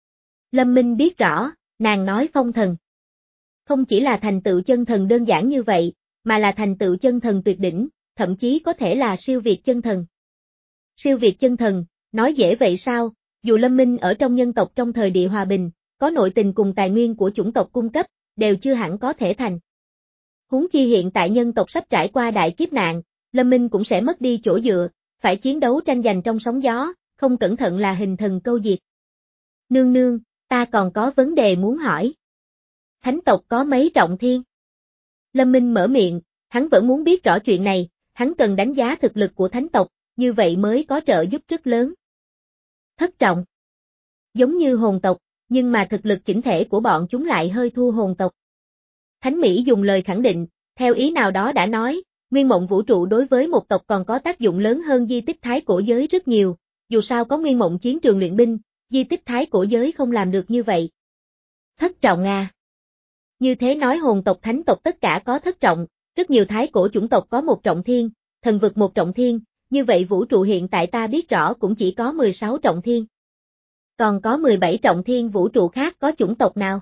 Lâm Minh biết rõ, nàng nói phong thần. Không chỉ là thành tựu chân thần đơn giản như vậy, mà là thành tựu chân thần tuyệt đỉnh, thậm chí có thể là siêu việt chân thần. Siêu việt chân thần, nói dễ vậy sao, dù Lâm Minh ở trong nhân tộc trong thời địa hòa bình, có nội tình cùng tài nguyên của chủng tộc cung cấp, đều chưa hẳn có thể thành. Huống chi hiện tại nhân tộc sắp trải qua đại kiếp nạn, Lâm Minh cũng sẽ mất đi chỗ dựa, phải chiến đấu tranh giành trong sóng gió, không cẩn thận là hình thần câu diệt. Nương nương, ta còn có vấn đề muốn hỏi. Thánh tộc có mấy trọng thiên? Lâm Minh mở miệng, hắn vẫn muốn biết rõ chuyện này, hắn cần đánh giá thực lực của thánh tộc, như vậy mới có trợ giúp rất lớn. Thất trọng. Giống như hồn tộc, nhưng mà thực lực chỉnh thể của bọn chúng lại hơi thua hồn tộc. Thánh Mỹ dùng lời khẳng định, theo ý nào đó đã nói, nguyên mộng vũ trụ đối với một tộc còn có tác dụng lớn hơn di tích thái cổ giới rất nhiều, dù sao có nguyên mộng chiến trường luyện binh, di tích thái cổ giới không làm được như vậy. Thất trọng à? Như thế nói hồn tộc thánh tộc tất cả có thất trọng, rất nhiều thái cổ chủng tộc có một trọng thiên, thần vực một trọng thiên, như vậy vũ trụ hiện tại ta biết rõ cũng chỉ có mười sáu trọng thiên. Còn có mười bảy trọng thiên vũ trụ khác có chủng tộc nào?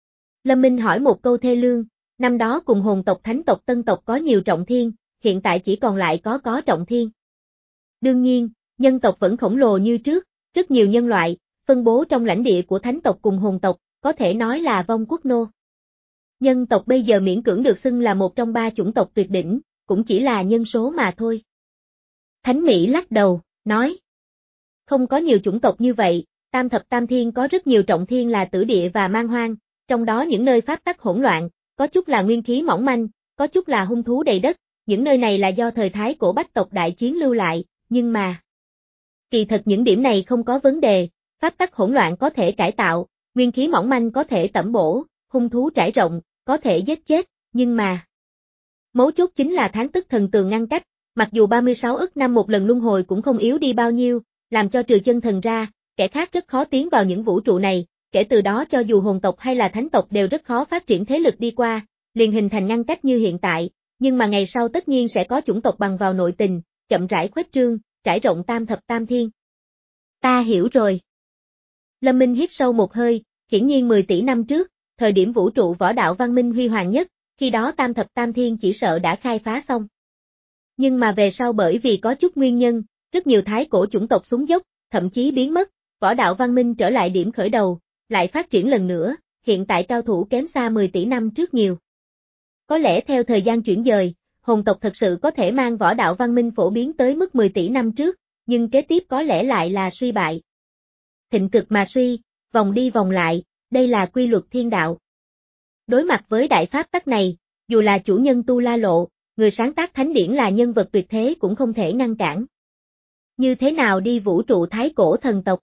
Lâm Minh hỏi một câu thê lương, năm đó cùng hồn tộc thánh tộc tân tộc có nhiều trọng thiên, hiện tại chỉ còn lại có có trọng thiên. Đương nhiên, nhân tộc vẫn khổng lồ như trước, rất nhiều nhân loại, phân bố trong lãnh địa của thánh tộc cùng hồn tộc, có thể nói là vong quốc nô. Nhân tộc bây giờ miễn cưỡng được xưng là một trong ba chủng tộc tuyệt đỉnh, cũng chỉ là nhân số mà thôi. Thánh Mỹ lắc đầu, nói. Không có nhiều chủng tộc như vậy, tam thập tam thiên có rất nhiều trọng thiên là tử địa và man hoang, trong đó những nơi pháp tắc hỗn loạn, có chút là nguyên khí mỏng manh, có chút là hung thú đầy đất, những nơi này là do thời thái cổ bách tộc đại chiến lưu lại, nhưng mà... Kỳ thật những điểm này không có vấn đề, pháp tắc hỗn loạn có thể cải tạo, nguyên khí mỏng manh có thể tẩm bổ, hung thú trải rộng, có thể giết chết, nhưng mà... Mấu chốt chính là tháng tức thần tường ngăn cách, mặc dù ba mươi sáu ức năm một lần luân hồi cũng không yếu đi bao nhiêu, làm cho trừ chân thần ra, kẻ khác rất khó tiến vào những vũ trụ này, kể từ đó cho dù hồn tộc hay là thánh tộc đều rất khó phát triển thế lực đi qua, liền hình thành ngăn cách như hiện tại, nhưng mà ngày sau tất nhiên sẽ có chủng tộc bằng vào nội tình, chậm rãi khuếch trương, trải rộng tam thập tam thiên. Ta hiểu rồi. Lâm Minh hít sâu một hơi, hiển nhiên mười tỷ năm trước, thời điểm vũ trụ võ đạo văn minh huy hoàng nhất, khi đó tam thập tam thiên chỉ sợ đã khai phá xong. Nhưng mà về sau bởi vì có chút nguyên nhân, rất nhiều thái cổ chủng tộc xuống dốc, thậm chí biến mất, võ đạo văn minh trở lại điểm khởi đầu, lại phát triển lần nữa, hiện tại cao thủ kém xa mười tỷ năm trước nhiều. Có lẽ theo thời gian chuyển dời, hồn tộc thật sự có thể mang võ đạo văn minh phổ biến tới mức mười tỷ năm trước, nhưng kế tiếp có lẽ lại là suy bại. Thịnh cực mà suy, vòng đi vòng lại, đây là quy luật thiên đạo. Đối mặt với đại pháp tắc này, dù là chủ nhân Tu La Lộ, người sáng tác thánh điển là nhân vật tuyệt thế cũng không thể ngăn cản. Như thế nào đi vũ trụ thái cổ thần tộc?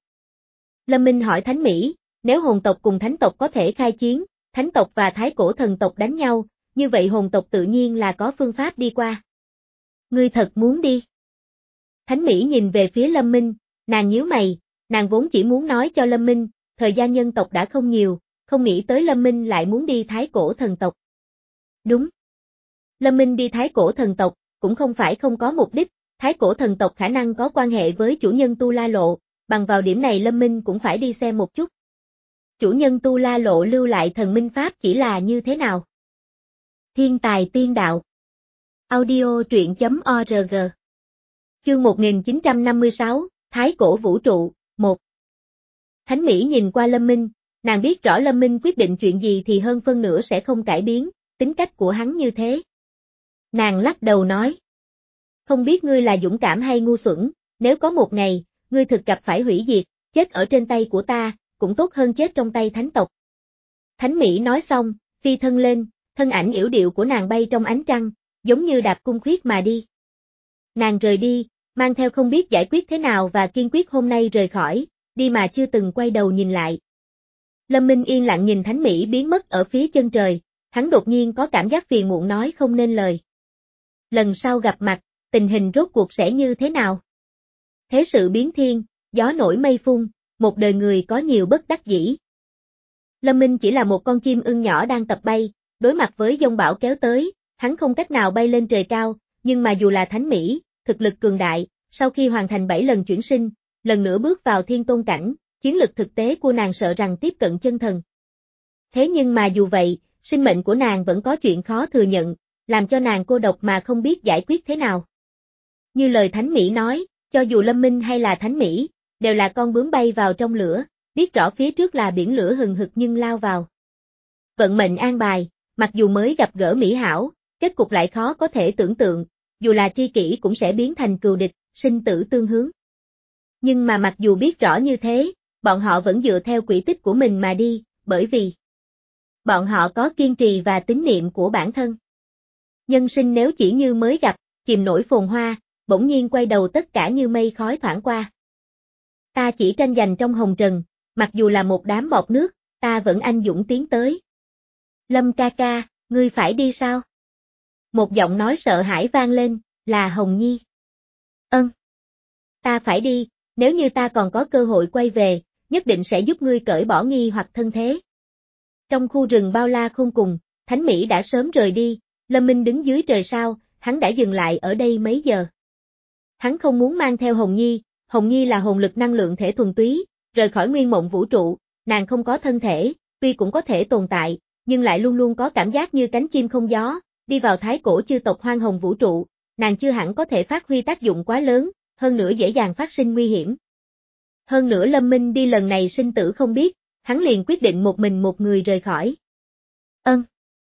Lâm Minh hỏi Thánh Mỹ, nếu hồn tộc cùng thánh tộc có thể khai chiến, thánh tộc và thái cổ thần tộc đánh nhau, như vậy hồn tộc tự nhiên là có phương pháp đi qua. Ngươi thật muốn đi? Thánh Mỹ nhìn về phía Lâm Minh, nàng nhíu mày, nàng vốn chỉ muốn nói cho Lâm Minh, thời gian nhân tộc đã không nhiều, không nghĩ tới Lâm Minh lại muốn đi thái cổ thần tộc. Đúng. Lâm Minh đi thái cổ thần tộc, cũng không phải không có mục đích, thái cổ thần tộc khả năng có quan hệ với chủ nhân Tu La Lộ, bằng vào điểm này Lâm Minh cũng phải đi xem một chút. Chủ nhân Tu La Lộ lưu lại thần minh pháp chỉ là như thế nào? Thiên tài tiên đạo. Audio truyện chấm org. Chương một nghìn chín trăm năm mươi sáu, Thái cổ vũ trụ, một. Thánh Mỹ nhìn qua Lâm Minh, nàng biết rõ Lâm Minh quyết định chuyện gì thì hơn phân nửa sẽ không cải biến, tính cách của hắn như thế. Nàng lắc đầu nói. Không biết ngươi là dũng cảm hay ngu xuẩn, nếu có một ngày, ngươi thực gặp phải hủy diệt, chết ở trên tay của ta, cũng tốt hơn chết trong tay thánh tộc. Thánh Mỹ nói xong, phi thân lên, thân ảnh yểu điệu của nàng bay trong ánh trăng, giống như đạp cung khuyết mà đi. Nàng rời đi, mang theo không biết giải quyết thế nào và kiên quyết hôm nay rời khỏi, đi mà chưa từng quay đầu nhìn lại. Lâm Minh yên lặng nhìn Thánh Mỹ biến mất ở phía chân trời, hắn đột nhiên có cảm giác phiền muộn nói không nên lời. Lần sau gặp mặt, tình hình rốt cuộc sẽ như thế nào? Thế sự biến thiên, gió nổi mây phun, một đời người có nhiều bất đắc dĩ. Lâm Minh chỉ là một con chim ưng nhỏ đang tập bay, đối mặt với dông bão kéo tới, hắn không cách nào bay lên trời cao, nhưng mà dù là Thánh Mỹ, thực lực cường đại, sau khi hoàn thành bảy lần chuyển sinh, lần nữa bước vào thiên tôn cảnh, chiến lực thực tế của nàng sợ rằng tiếp cận chân thần. Thế nhưng mà dù vậy, sinh mệnh của nàng vẫn có chuyện khó thừa nhận, làm cho nàng cô độc mà không biết giải quyết thế nào. Như lời Thánh Mỹ nói, cho dù Lâm Minh hay là Thánh Mỹ, đều là con bướm bay vào trong lửa, biết rõ phía trước là biển lửa hừng hực nhưng lao vào. Vận mệnh an bài, mặc dù mới gặp gỡ mỹ hảo, kết cục lại khó có thể tưởng tượng, dù là tri kỷ cũng sẽ biến thành cừu địch, sinh tử tương hướng. Nhưng mà mặc dù biết rõ như thế, bọn họ vẫn dựa theo quỹ tích của mình mà đi, bởi vì bọn họ có kiên trì và tín niệm của bản thân. Nhân sinh nếu chỉ như mới gặp, chìm nổi phồn hoa, bỗng nhiên quay đầu tất cả như mây khói thoảng qua. Ta chỉ tranh giành trong hồng trần, mặc dù là một đám bọt nước, ta vẫn anh dũng tiến tới. Lâm ca ca, ngươi phải đi sao? Một giọng nói sợ hãi vang lên, là Hồng Nhi. Ân. Ta phải đi, nếu như ta còn có cơ hội quay về, nhất định sẽ giúp ngươi cởi bỏ nghi hoặc thân thế. Trong khu rừng bao la khôn cùng, Thánh Mỹ đã sớm rời đi, Lâm Minh đứng dưới trời sao, hắn đã dừng lại ở đây mấy giờ. Hắn không muốn mang theo Hồng Nhi, Hồng Nhi là hồn lực năng lượng thể thuần túy, rời khỏi nguyên mộng vũ trụ, nàng không có thân thể, tuy cũng có thể tồn tại, nhưng lại luôn luôn có cảm giác như cánh chim không gió, đi vào thái cổ chư tộc hoang hồng vũ trụ, nàng chưa hẳn có thể phát huy tác dụng quá lớn, hơn nữa dễ dàng phát sinh nguy hiểm. Hơn nữa Lâm Minh đi lần này sinh tử không biết, hắn liền quyết định một mình một người rời khỏi. Ân.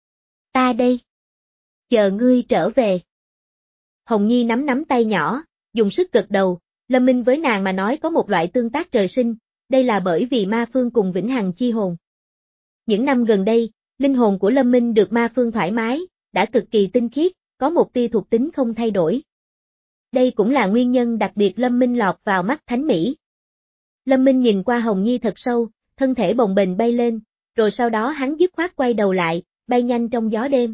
Ta đây. Chờ ngươi trở về. Hồng Nhi nắm nắm tay nhỏ, dùng sức gật đầu, Lâm Minh với nàng mà nói có một loại tương tác trời sinh, đây là bởi vì ma phương cùng vĩnh hằng chi hồn. Những năm gần đây, linh hồn của Lâm Minh được ma phương thoải mái, đã cực kỳ tinh khiết, có một tia thuộc tính không thay đổi. Đây cũng là nguyên nhân đặc biệt Lâm Minh lọt vào mắt Thánh Mỹ. Lâm Minh nhìn qua Hồng Nhi thật sâu, thân thể bồng bềnh bay lên, rồi sau đó hắn dứt khoát quay đầu lại, bay nhanh trong gió đêm.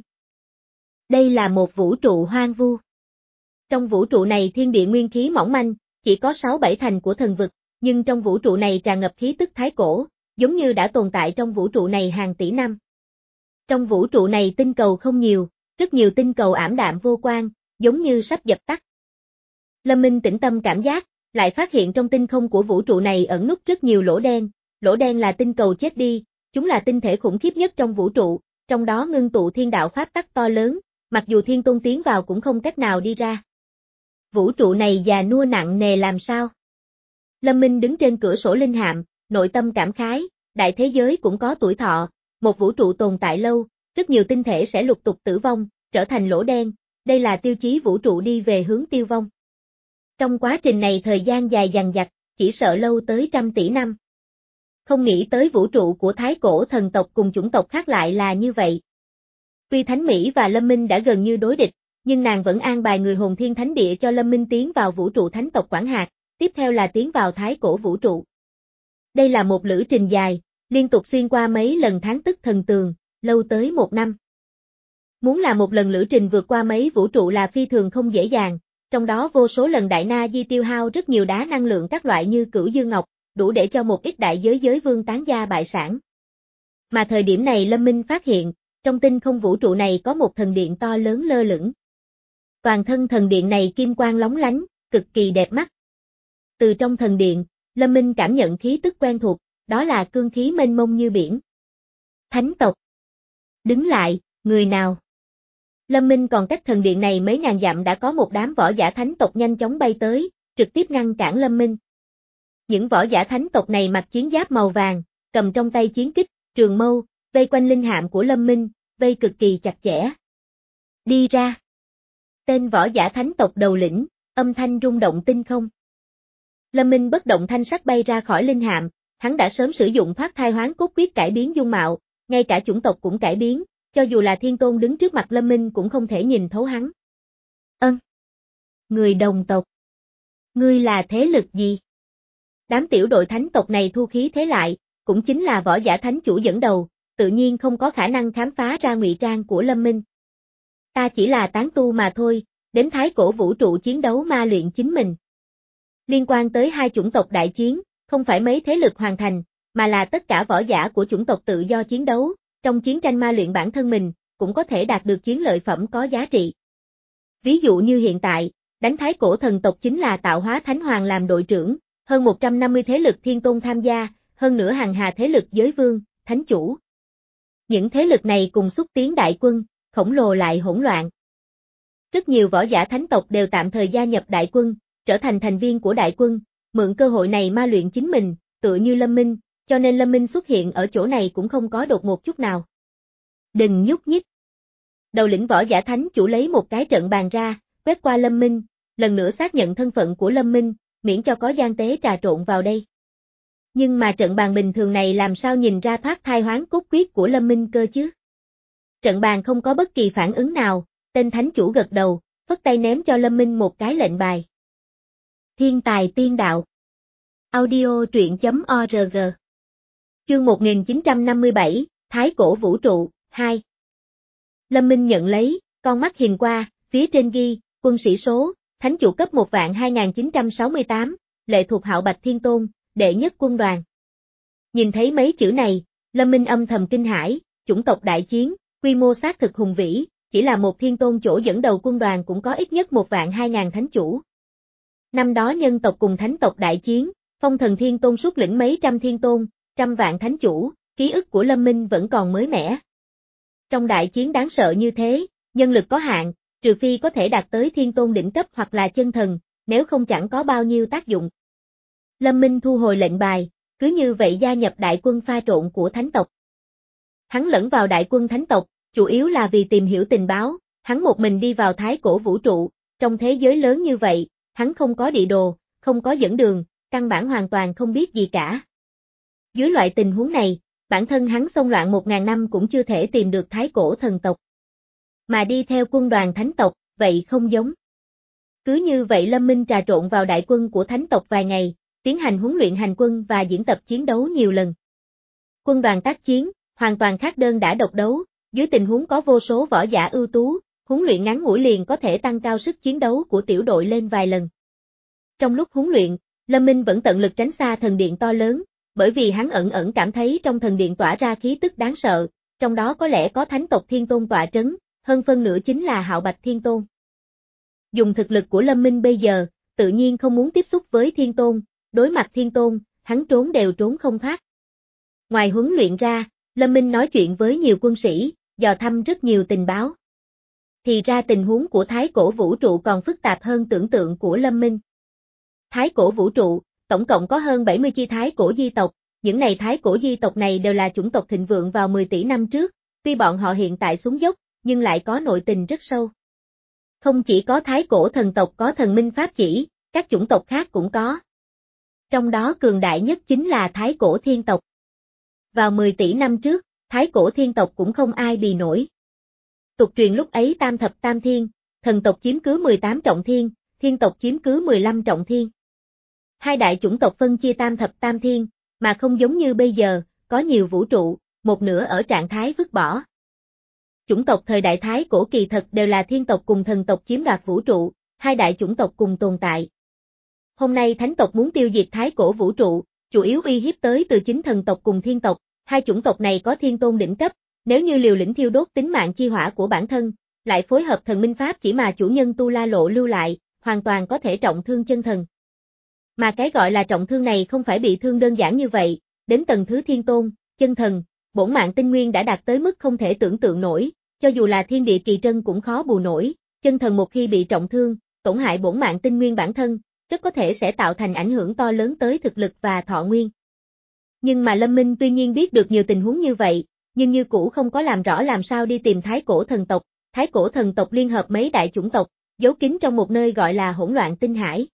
Đây là một vũ trụ hoang vu. Trong vũ trụ này thiên địa nguyên khí mỏng manh, chỉ có sáu bảy thành của thần vực, nhưng trong vũ trụ này tràn ngập khí tức thái cổ, giống như đã tồn tại trong vũ trụ này hàng tỷ năm. Trong vũ trụ này tinh cầu không nhiều, rất nhiều tinh cầu ảm đạm vô quang, giống như sắp dập tắt. Lâm Minh tĩnh tâm cảm giác, lại phát hiện trong tinh không của vũ trụ này ẩn núp rất nhiều lỗ đen, lỗ đen là tinh cầu chết đi, chúng là tinh thể khủng khiếp nhất trong vũ trụ, trong đó ngưng tụ thiên đạo pháp tắc to lớn, mặc dù thiên tôn tiến vào cũng không cách nào đi ra. Vũ trụ này già nua nặng nề làm sao? Lâm Minh đứng trên cửa sổ linh hạm, nội tâm cảm khái, đại thế giới cũng có tuổi thọ, một vũ trụ tồn tại lâu, rất nhiều tinh thể sẽ lục tục tử vong, trở thành lỗ đen, đây là tiêu chí vũ trụ đi về hướng tiêu vong. Trong quá trình này thời gian dài dằng dặc, chỉ sợ lâu tới trăm tỷ năm. Không nghĩ tới vũ trụ của thái cổ thần tộc cùng chủng tộc khác lại là như vậy. Tuy Thánh Mỹ và Lâm Minh đã gần như đối địch, nhưng nàng vẫn an bài người hồn thiên thánh địa cho Lâm Minh tiến vào vũ trụ thánh tộc quản hạt, tiếp theo là tiến vào thái cổ vũ trụ. Đây là một lữ trình dài, liên tục xuyên qua mấy lần tháng tức thần tường, lâu tới một năm. Muốn là một lần lữ trình vượt qua mấy vũ trụ là phi thường không dễ dàng, trong đó vô số lần đại na di tiêu hao rất nhiều đá năng lượng các loại như cửu dương ngọc, đủ để cho một ít đại giới giới vương tán gia bại sản. Mà thời điểm này Lâm Minh phát hiện, trong tinh không vũ trụ này có một thần điện to lớn lơ lửng. Toàn thân thần điện này kim quang lóng lánh, cực kỳ đẹp mắt. Từ trong thần điện, Lâm Minh cảm nhận khí tức quen thuộc, đó là cương khí mênh mông như biển. Thánh tộc. Đứng lại, người nào? Lâm Minh còn cách thần điện này mấy ngàn dặm đã có một đám võ giả thánh tộc nhanh chóng bay tới, trực tiếp ngăn cản Lâm Minh. Những võ giả thánh tộc này mặc chiến giáp màu vàng, cầm trong tay chiến kích, trường mâu, vây quanh linh hạm của Lâm Minh, vây cực kỳ chặt chẽ. Đi ra. Tên võ giả thánh tộc đầu lĩnh, âm thanh rung động tinh không. Lâm Minh bất động thanh sắc bay ra khỏi linh hạm, hắn đã sớm sử dụng thoát thai hoán cốt quyết cải biến dung mạo, ngay cả chủng tộc cũng cải biến, cho dù là thiên tôn đứng trước mặt Lâm Minh cũng không thể nhìn thấu hắn. Ân. Người đồng tộc. Ngươi là thế lực gì? Đám tiểu đội thánh tộc này thu khí thế lại, cũng chính là võ giả thánh chủ dẫn đầu, tự nhiên không có khả năng khám phá ra ngụy trang của Lâm Minh. Ta chỉ là tán tu mà thôi, đến thái cổ vũ trụ chiến đấu ma luyện chính mình. Liên quan tới hai chủng tộc đại chiến, không phải mấy thế lực hoàn thành, mà là tất cả võ giả của chủng tộc tự do chiến đấu, trong chiến tranh ma luyện bản thân mình, cũng có thể đạt được chiến lợi phẩm có giá trị. Ví dụ như hiện tại, đánh thái cổ thần tộc chính là tạo hóa thánh hoàng làm đội trưởng, hơn một trăm năm mươi thế lực thiên tôn tham gia, hơn nữa hàng hà thế lực giới vương, thánh chủ. Những thế lực này cùng xúc tiến đại quân, khổng lồ lại hỗn loạn. Rất nhiều võ giả thánh tộc đều tạm thời gia nhập đại quân, trở thành thành viên của đại quân, mượn cơ hội này ma luyện chính mình, tựa như Lâm Minh, cho nên Lâm Minh xuất hiện ở chỗ này cũng không có đột ngột chút nào. Đừng nhúc nhích. Đầu lĩnh võ giả thánh chủ lấy một cái trận bàn ra, quét qua Lâm Minh, lần nữa xác nhận thân phận của Lâm Minh, miễn cho có gian tế trà trộn vào đây. Nhưng mà trận bàn bình thường này làm sao nhìn ra thoát thai hoán cốt quyết của Lâm Minh cơ chứ? Trận bàn không có bất kỳ phản ứng nào, tên thánh chủ gật đầu, phất tay ném cho Lâm Minh một cái lệnh bài. Thiên tài tiên đạo. Audio truyện chấm org. Chương một nghìn chín trăm năm mươi bảy, Thái cổ vũ trụ, hai. Lâm Minh nhận lấy, con mắt nhìn qua, phía trên ghi, quân sĩ số, thánh chủ cấp một vạn hai nghìn chín trăm sáu mươi tám, lệ thuộc Hạo Bạch Thiên Tôn, đệ nhất quân đoàn. Nhìn thấy mấy chữ này, Lâm Minh âm thầm kinh hãi, chủng tộc đại chiến, quy mô xác thực hùng vĩ, chỉ là một thiên tôn chỗ dẫn đầu quân đoàn cũng có ít nhất một vạn hai ngàn thánh chủ. Năm đó nhân tộc cùng thánh tộc đại chiến, phong thần thiên tôn xuất lĩnh mấy trăm thiên tôn, trăm vạn thánh chủ, ký ức của Lâm Minh vẫn còn mới mẻ. Trong đại chiến đáng sợ như thế, nhân lực có hạn, trừ phi có thể đạt tới thiên tôn đỉnh cấp hoặc là chân thần, nếu không chẳng có bao nhiêu tác dụng. Lâm Minh thu hồi lệnh bài, cứ như vậy gia nhập đại quân pha trộn của thánh tộc. Hắn lẫn vào đại quân thánh tộc, chủ yếu là vì tìm hiểu tình báo, hắn một mình đi vào thái cổ vũ trụ, trong thế giới lớn như vậy, hắn không có địa đồ, không có dẫn đường, căn bản hoàn toàn không biết gì cả. Dưới loại tình huống này, bản thân hắn xông loạn một ngàn năm cũng chưa thể tìm được thái cổ thần tộc. Mà đi theo quân đoàn thánh tộc, vậy không giống. Cứ như vậy Lâm Minh trà trộn vào đại quân của thánh tộc vài ngày, tiến hành huấn luyện hành quân và diễn tập chiến đấu nhiều lần. Quân đoàn tác chiến, hoàn toàn khác đơn đã độc đấu, dưới tình huống có vô số võ giả ưu tú, huấn luyện ngắn ngủi liền có thể tăng cao sức chiến đấu của tiểu đội lên vài lần. Trong lúc huấn luyện, Lâm Minh vẫn tận lực tránh xa thần điện to lớn, bởi vì hắn ẩn ẩn cảm thấy trong thần điện tỏa ra khí tức đáng sợ, trong đó có lẽ có thánh tộc thiên tôn tọa trấn, hơn phân nửa chính là Hạo Bạch Thiên Tôn. Dùng thực lực của Lâm Minh bây giờ, tự nhiên không muốn tiếp xúc với thiên tôn, đối mặt thiên tôn, hắn trốn đều trốn không thoát. Ngoài huấn luyện ra, Lâm Minh nói chuyện với nhiều quân sĩ, dò thăm rất nhiều tình báo. Thì ra tình huống của thái cổ vũ trụ còn phức tạp hơn tưởng tượng của Lâm Minh. Thái cổ vũ trụ, tổng cộng có hơn bảy mươi chi thái cổ di tộc, những này thái cổ di tộc này đều là chủng tộc thịnh vượng vào mười tỷ năm trước, tuy bọn họ hiện tại xuống dốc, nhưng lại có nội tình rất sâu. Không chỉ có thái cổ thần tộc có thần minh pháp chỉ, các chủng tộc khác cũng có. Trong đó cường đại nhất chính là thái cổ thiên tộc. Vào mười tỷ năm trước, thái cổ thiên tộc cũng không ai bì nổi. Tục truyền lúc ấy tam thập tam thiên, thần tộc chiếm cứ mười tám trọng thiên, thiên tộc chiếm cứ mười lăm trọng thiên. Hai đại chủng tộc phân chia tam thập tam thiên, mà không giống như bây giờ, có nhiều vũ trụ, một nửa ở trạng thái vứt bỏ. Chủng tộc thời đại thái cổ kỳ thật đều là thiên tộc cùng thần tộc chiếm đoạt vũ trụ, hai đại chủng tộc cùng tồn tại. Hôm nay thánh tộc muốn tiêu diệt thái cổ vũ trụ, chủ yếu uy hiếp tới từ chính thần tộc cùng thiên tộc, hai chủng tộc này có thiên tôn đỉnh cấp, nếu như liều lĩnh thiêu đốt tính mạng chi hỏa của bản thân, lại phối hợp thần minh pháp chỉ mà chủ nhân Tu La Lộ lưu lại, hoàn toàn có thể trọng thương chân thần. Mà cái gọi là trọng thương này không phải bị thương đơn giản như vậy, đến tầng thứ thiên tôn, chân thần, bổn mạng tinh nguyên đã đạt tới mức không thể tưởng tượng nổi, cho dù là thiên địa kỳ trân cũng khó bù nổi, chân thần một khi bị trọng thương, tổn hại bổn mạng tinh nguyên bản thân, rất có thể sẽ tạo thành ảnh hưởng to lớn tới thực lực và thọ nguyên. Nhưng mà Lâm Minh tuy nhiên biết được nhiều tình huống như vậy, nhưng như cũ không có làm rõ làm sao đi tìm thái cổ thần tộc, thái cổ thần tộc liên hợp mấy đại chủng tộc, giấu kín trong một nơi gọi là hỗn loạn tinh hải.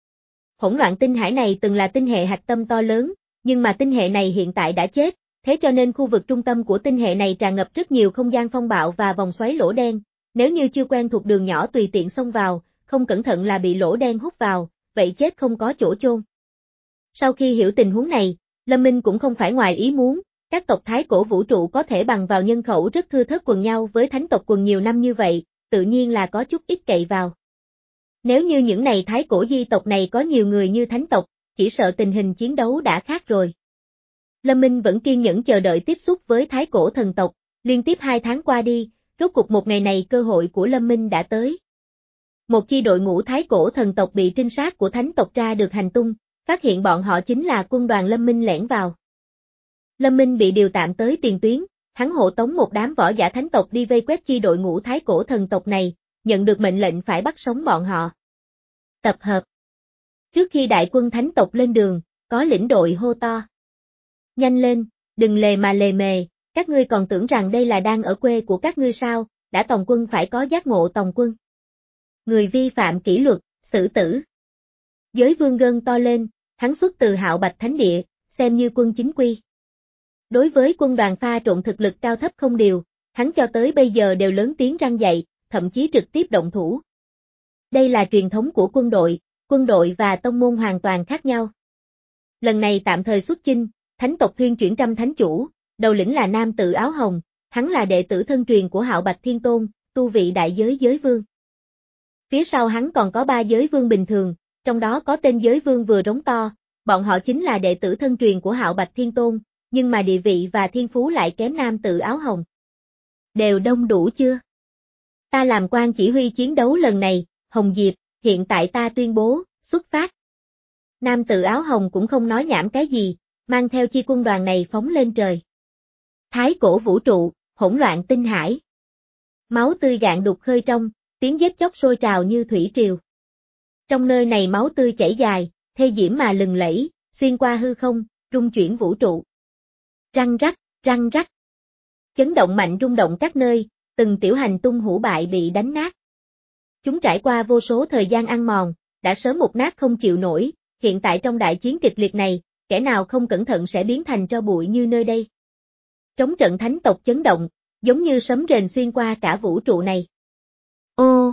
Hỗn loạn tinh hải này từng là tinh hệ hạch tâm to lớn, nhưng mà tinh hệ này hiện tại đã chết, thế cho nên khu vực trung tâm của tinh hệ này tràn ngập rất nhiều không gian phong bạo và vòng xoáy lỗ đen, nếu như chưa quen thuộc đường nhỏ tùy tiện xông vào, không cẩn thận là bị lỗ đen hút vào, vậy chết không có chỗ chôn. Sau khi hiểu tình huống này, Lâm Minh cũng không phải ngoài ý muốn, các tộc thái cổ vũ trụ có thể bằng vào nhân khẩu rất thưa thớt quần nhau với thánh tộc quần nhiều năm như vậy, tự nhiên là có chút ít cậy vào. Nếu như những này thái cổ di tộc này có nhiều người như thánh tộc, chỉ sợ tình hình chiến đấu đã khác rồi. Lâm Minh vẫn kiên nhẫn chờ đợi tiếp xúc với thái cổ thần tộc, liên tiếp hai tháng qua đi, rốt cuộc một ngày này cơ hội của Lâm Minh đã tới. Một chi đội ngũ thái cổ thần tộc bị trinh sát của thánh tộc tra được hành tung, phát hiện bọn họ chính là quân đoàn Lâm Minh lẻn vào. Lâm Minh bị điều tạm tới tiền tuyến, hắn hộ tống một đám võ giả thánh tộc đi vây quét chi đội ngũ thái cổ thần tộc này, nhận được mệnh lệnh phải bắt sống bọn họ. Tập hợp. Trước khi đại quân thánh tộc lên đường, có lĩnh đội hô to. Nhanh lên, đừng lề mà lề mề, các ngươi còn tưởng rằng đây là đang ở quê của các ngươi sao, đã tòng quân phải có giác ngộ tòng quân. Người vi phạm kỷ luật, xử tử. Giới vương gân to lên, hắn xuất từ Hạo Bạch Thánh Địa, xem như quân chính quy. Đối với quân đoàn pha trộn thực lực cao thấp không điều, hắn cho tới bây giờ đều lớn tiếng răn dạy, thậm chí trực tiếp động thủ. Đây là truyền thống của quân đội, quân đội và tông môn hoàn toàn khác nhau. Lần này tạm thời xuất chinh, thánh tộc thuyên chuyển trăm thánh chủ, đầu lĩnh là nam tử áo hồng, hắn là đệ tử thân truyền của Hạo Bạch Thiên Tôn, tu vị đại giới giới vương. Phía sau hắn còn có ba giới vương bình thường, trong đó có tên giới vương vừa rống to, bọn họ chính là đệ tử thân truyền của Hạo Bạch Thiên Tôn, nhưng mà địa vị và thiên phú lại kém nam tử áo hồng. Đều đông đủ chưa? Ta làm quan chỉ huy chiến đấu lần này, Hồng Diệp, hiện tại ta tuyên bố, xuất phát. Nam tử áo hồng cũng không nói nhảm cái gì, mang theo chi quân đoàn này phóng lên trời. Thái cổ vũ trụ, hỗn loạn tinh hải. Máu tươi gạn đục khơi trong, tiếng giết chóc sôi trào như thủy triều. Trong nơi này máu tươi chảy dài, thê diễm mà lừng lẫy, xuyên qua hư không, rung chuyển vũ trụ. Răng rắc, răng rắc. Chấn động mạnh rung động các nơi, từng tiểu hành tung hủ bại bị đánh nát. Chúng trải qua vô số thời gian ăn mòn, đã sớm mục nát không chịu nổi, hiện tại trong đại chiến kịch liệt này, kẻ nào không cẩn thận sẽ biến thành tro bụi như nơi đây. Trống trận thánh tộc chấn động, giống như sấm rền xuyên qua cả vũ trụ này. Ô!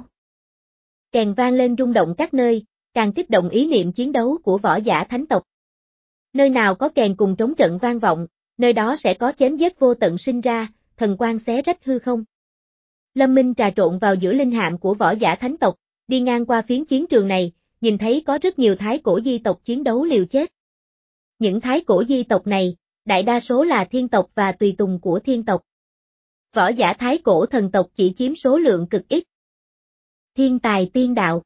Kèn vang lên rung động các nơi, càng kích động ý niệm chiến đấu của võ giả thánh tộc. Nơi nào có kèn cùng trống trận vang vọng, nơi đó sẽ có chém giết vô tận sinh ra, thần quang xé rách hư không. Lâm Minh trà trộn vào giữa linh hạm của võ giả thánh tộc, đi ngang qua phiến chiến trường này, nhìn thấy có rất nhiều thái cổ di tộc chiến đấu liều chết. Những thái cổ di tộc này, đại đa số là thiên tộc và tùy tùng của thiên tộc. Võ giả thái cổ thần tộc chỉ chiếm số lượng cực ít. Thiên tài tiên đạo.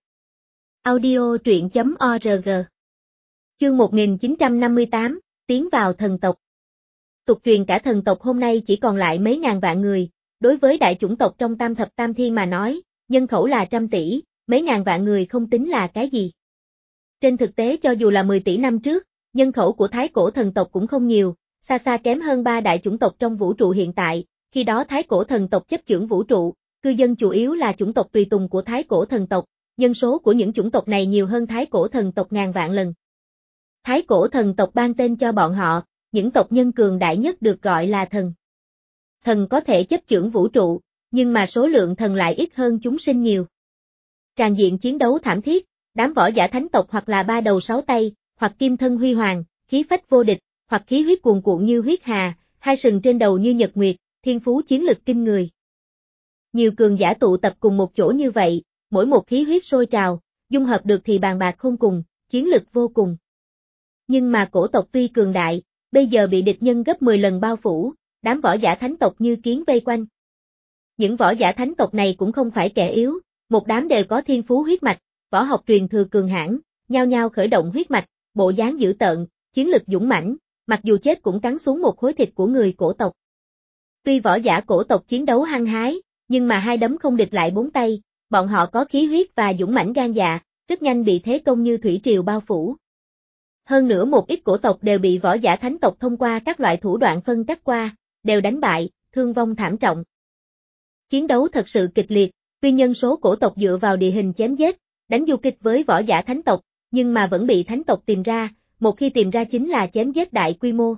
Audio truyện chấm org. Chương một nghìn chín trăm năm mươi tám, tiến vào thần tộc. Tục truyền cả thần tộc hôm nay chỉ còn lại mấy ngàn vạn người, đối với đại chủng tộc trong tam thập tam thiên mà nói, nhân khẩu là trăm tỷ, mấy ngàn vạn người không tính là cái gì. Trên thực tế cho dù là mười tỷ năm trước, nhân khẩu của thái cổ thần tộc cũng không nhiều, xa xa kém hơn ba đại chủng tộc trong vũ trụ hiện tại, khi đó thái cổ thần tộc chấp chưởng vũ trụ, cư dân chủ yếu là chủng tộc tùy tùng của thái cổ thần tộc, nhân số của những chủng tộc này nhiều hơn thái cổ thần tộc ngàn vạn lần. Thái cổ thần tộc ban tên cho bọn họ, những tộc nhân cường đại nhất được gọi là thần. Thần có thể chấp chưởng vũ trụ, nhưng mà số lượng thần lại ít hơn chúng sinh nhiều. Tràn diện chiến đấu thảm thiết, đám võ giả thánh tộc hoặc là ba đầu sáu tay, hoặc kim thân huy hoàng, khí phách vô địch, hoặc khí huyết cuồn cuộn như huyết hà, hai sừng trên đầu như nhật nguyệt, thiên phú chiến lực kinh người. Nhiều cường giả tụ tập cùng một chỗ như vậy, mỗi một khí huyết sôi trào, dung hợp được thì bàn bạc không cùng, chiến lực vô cùng. Nhưng mà cổ tộc tuy cường đại, bây giờ bị địch nhân gấp mười lần bao phủ, đám võ giả thánh tộc như kiến vây quanh. Những võ giả thánh tộc này cũng không phải kẻ yếu, một đám đều có thiên phú huyết mạch, võ học truyền thừa cường hãn, nhao nhao khởi động huyết mạch, bộ dáng dữ tợn, chiến lực dũng mãnh, mặc dù chết cũng cắn xuống một khối thịt của người cổ tộc. Tuy võ giả cổ tộc chiến đấu hăng hái, nhưng mà hai đấm không địch lại bốn tay, bọn họ có khí huyết và dũng mãnh gan dạ, rất nhanh bị thế công như thủy triều bao phủ. Hơn nữa một ít cổ tộc đều bị võ giả thánh tộc thông qua các loại thủ đoạn phân cắt qua, đều đánh bại, thương vong thảm trọng. Chiến đấu thật sự kịch liệt, Tuy nhân số cổ tộc dựa vào địa hình chém giết, đánh du kích với võ giả thánh tộc, nhưng mà vẫn bị thánh tộc tìm ra, một khi tìm ra chính là chém giết đại quy mô.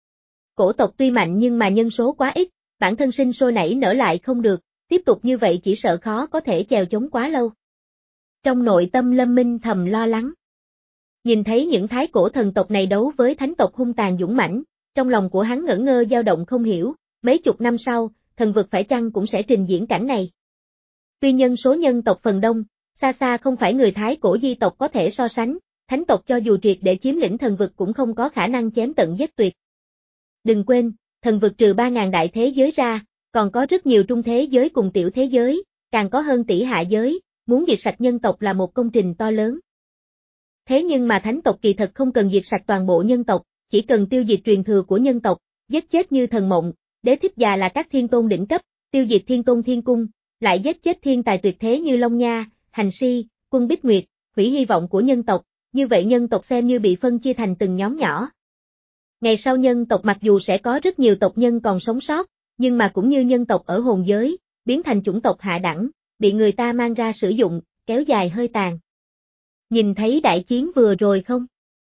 Cổ tộc tuy mạnh nhưng mà nhân số quá ít, bản thân sinh sôi nảy nở lại không được, tiếp tục như vậy chỉ sợ khó có thể chèo chống quá lâu. Trong nội tâm Lâm Minh thầm lo lắng. Nhìn thấy những thái cổ thần tộc này đấu với thánh tộc hung tàn dũng mãnh, trong lòng của hắn ngẩn ngơ dao động không hiểu, mấy chục năm sau, thần vực phải chăng cũng sẽ trình diễn cảnh này. Tuy nhân số nhân tộc phần đông, xa xa không phải người thái cổ di tộc có thể so sánh, thánh tộc cho dù triệt để chiếm lĩnh thần vực cũng không có khả năng chém tận giết tuyệt. Đừng quên, thần vực trừ ba ngàn đại thế giới ra, còn có rất nhiều trung thế giới cùng tiểu thế giới, càng có hơn tỷ hạ giới, muốn diệt sạch nhân tộc là một công trình to lớn. Thế nhưng mà thánh tộc kỳ thật không cần diệt sạch toàn bộ nhân tộc, chỉ cần tiêu diệt truyền thừa của nhân tộc, giết chết như thần mộng, đế thích già là các thiên tôn đỉnh cấp, tiêu diệt thiên tôn thiên cung, lại giết chết thiên tài tuyệt thế như Long Nha, Hành Si, Quân Bích Nguyệt, hủy hy vọng của nhân tộc, như vậy nhân tộc xem như bị phân chia thành từng nhóm nhỏ. Ngày sau nhân tộc mặc dù sẽ có rất nhiều tộc nhân còn sống sót, nhưng mà cũng như nhân tộc ở hồn giới, biến thành chủng tộc hạ đẳng, bị người ta mang ra sử dụng, kéo dài hơi tàn. Nhìn thấy đại chiến vừa rồi không?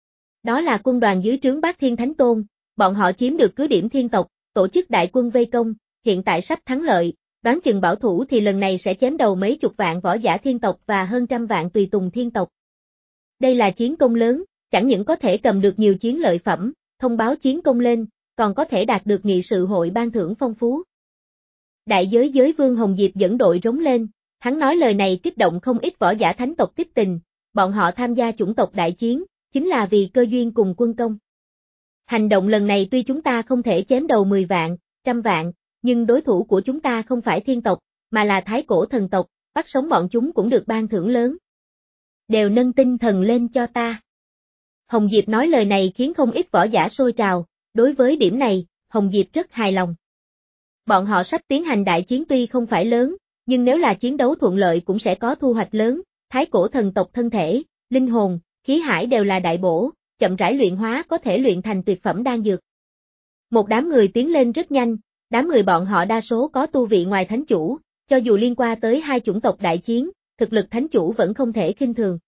Đó là quân đoàn dưới trướng Bát Thiên Thánh Tôn, bọn họ chiếm được cứ điểm thiên tộc, tổ chức đại quân vây công, hiện tại sắp thắng lợi, đoán chừng bảo thủ thì lần này sẽ chém đầu mấy chục vạn võ giả thiên tộc và hơn trăm vạn tùy tùng thiên tộc. Đây là chiến công lớn, chẳng những có thể cầm được nhiều chiến lợi phẩm, thông báo chiến công lên, còn có thể đạt được nghị sự hội ban thưởng phong phú. Đại giới giới vương Hồng Diệp dẫn đội rống lên, hắn nói lời này kích động không ít võ giả thánh tộc kích tình, bọn họ tham gia chủng tộc đại chiến, chính là vì cơ duyên cùng quân công. Hành động lần này tuy chúng ta không thể chém đầu mười vạn, trăm vạn, nhưng đối thủ của chúng ta không phải thiên tộc, mà là thái cổ thần tộc, bắt sống bọn chúng cũng được ban thưởng lớn. Đều nâng tinh thần lên cho ta. Hồng Diệp nói lời này khiến không ít võ giả sôi trào, đối với điểm này, Hồng Diệp rất hài lòng. Bọn họ sắp tiến hành đại chiến tuy không phải lớn, nhưng nếu là chiến đấu thuận lợi cũng sẽ có thu hoạch lớn, thái cổ thần tộc thân thể, linh hồn, khí hải đều là đại bổ, chậm rãi luyện hóa có thể luyện thành tuyệt phẩm đan dược. Một đám người tiến lên rất nhanh, đám người bọn họ đa số có tu vị ngoài thánh chủ, cho dù liên quan tới hai chủng tộc đại chiến, thực lực thánh chủ vẫn không thể khinh thường.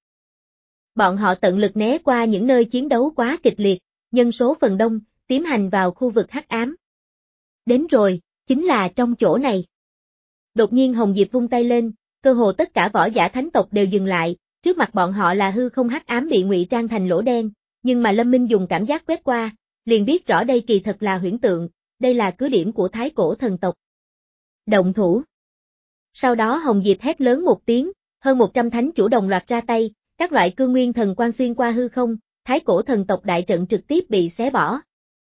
Bọn họ tận lực né qua những nơi chiến đấu quá kịch liệt, nhân số phần đông, tiến hành vào khu vực hắc ám. Đến rồi, chính là trong chỗ này. Đột nhiên Hồng Diệp vung tay lên, cơ hồ tất cả võ giả thánh tộc đều dừng lại, trước mặt bọn họ là hư không hắc ám bị ngụy trang thành lỗ đen, nhưng mà Lâm Minh dùng cảm giác quét qua, liền biết rõ đây kỳ thật là huyễn tượng, đây là cứ điểm của thái cổ thần tộc. Động thủ. Sau đó Hồng Diệp hét lớn một tiếng, hơn một trăm thánh chủ đồng loạt ra tay, các loại cương nguyên thần quang xuyên qua hư không, thái cổ thần tộc đại trận trực tiếp bị xé bỏ.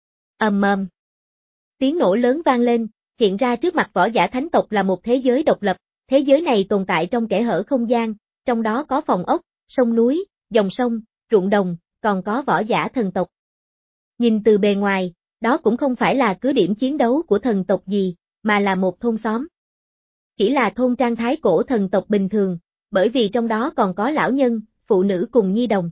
Ầm ầm. Tiếng nổ lớn vang lên, hiện ra trước mặt võ giả thánh tộc là một thế giới độc lập, thế giới này tồn tại trong kẽ hở không gian, trong đó có phòng ốc, sông núi, dòng sông, ruộng đồng, còn có võ giả thần tộc. Nhìn từ bề ngoài, đó cũng không phải là cứ điểm chiến đấu của thần tộc gì, mà là một thôn xóm. Chỉ là thôn trang thái cổ thần tộc bình thường, bởi vì trong đó còn có lão nhân, phụ nữ cùng nhi đồng.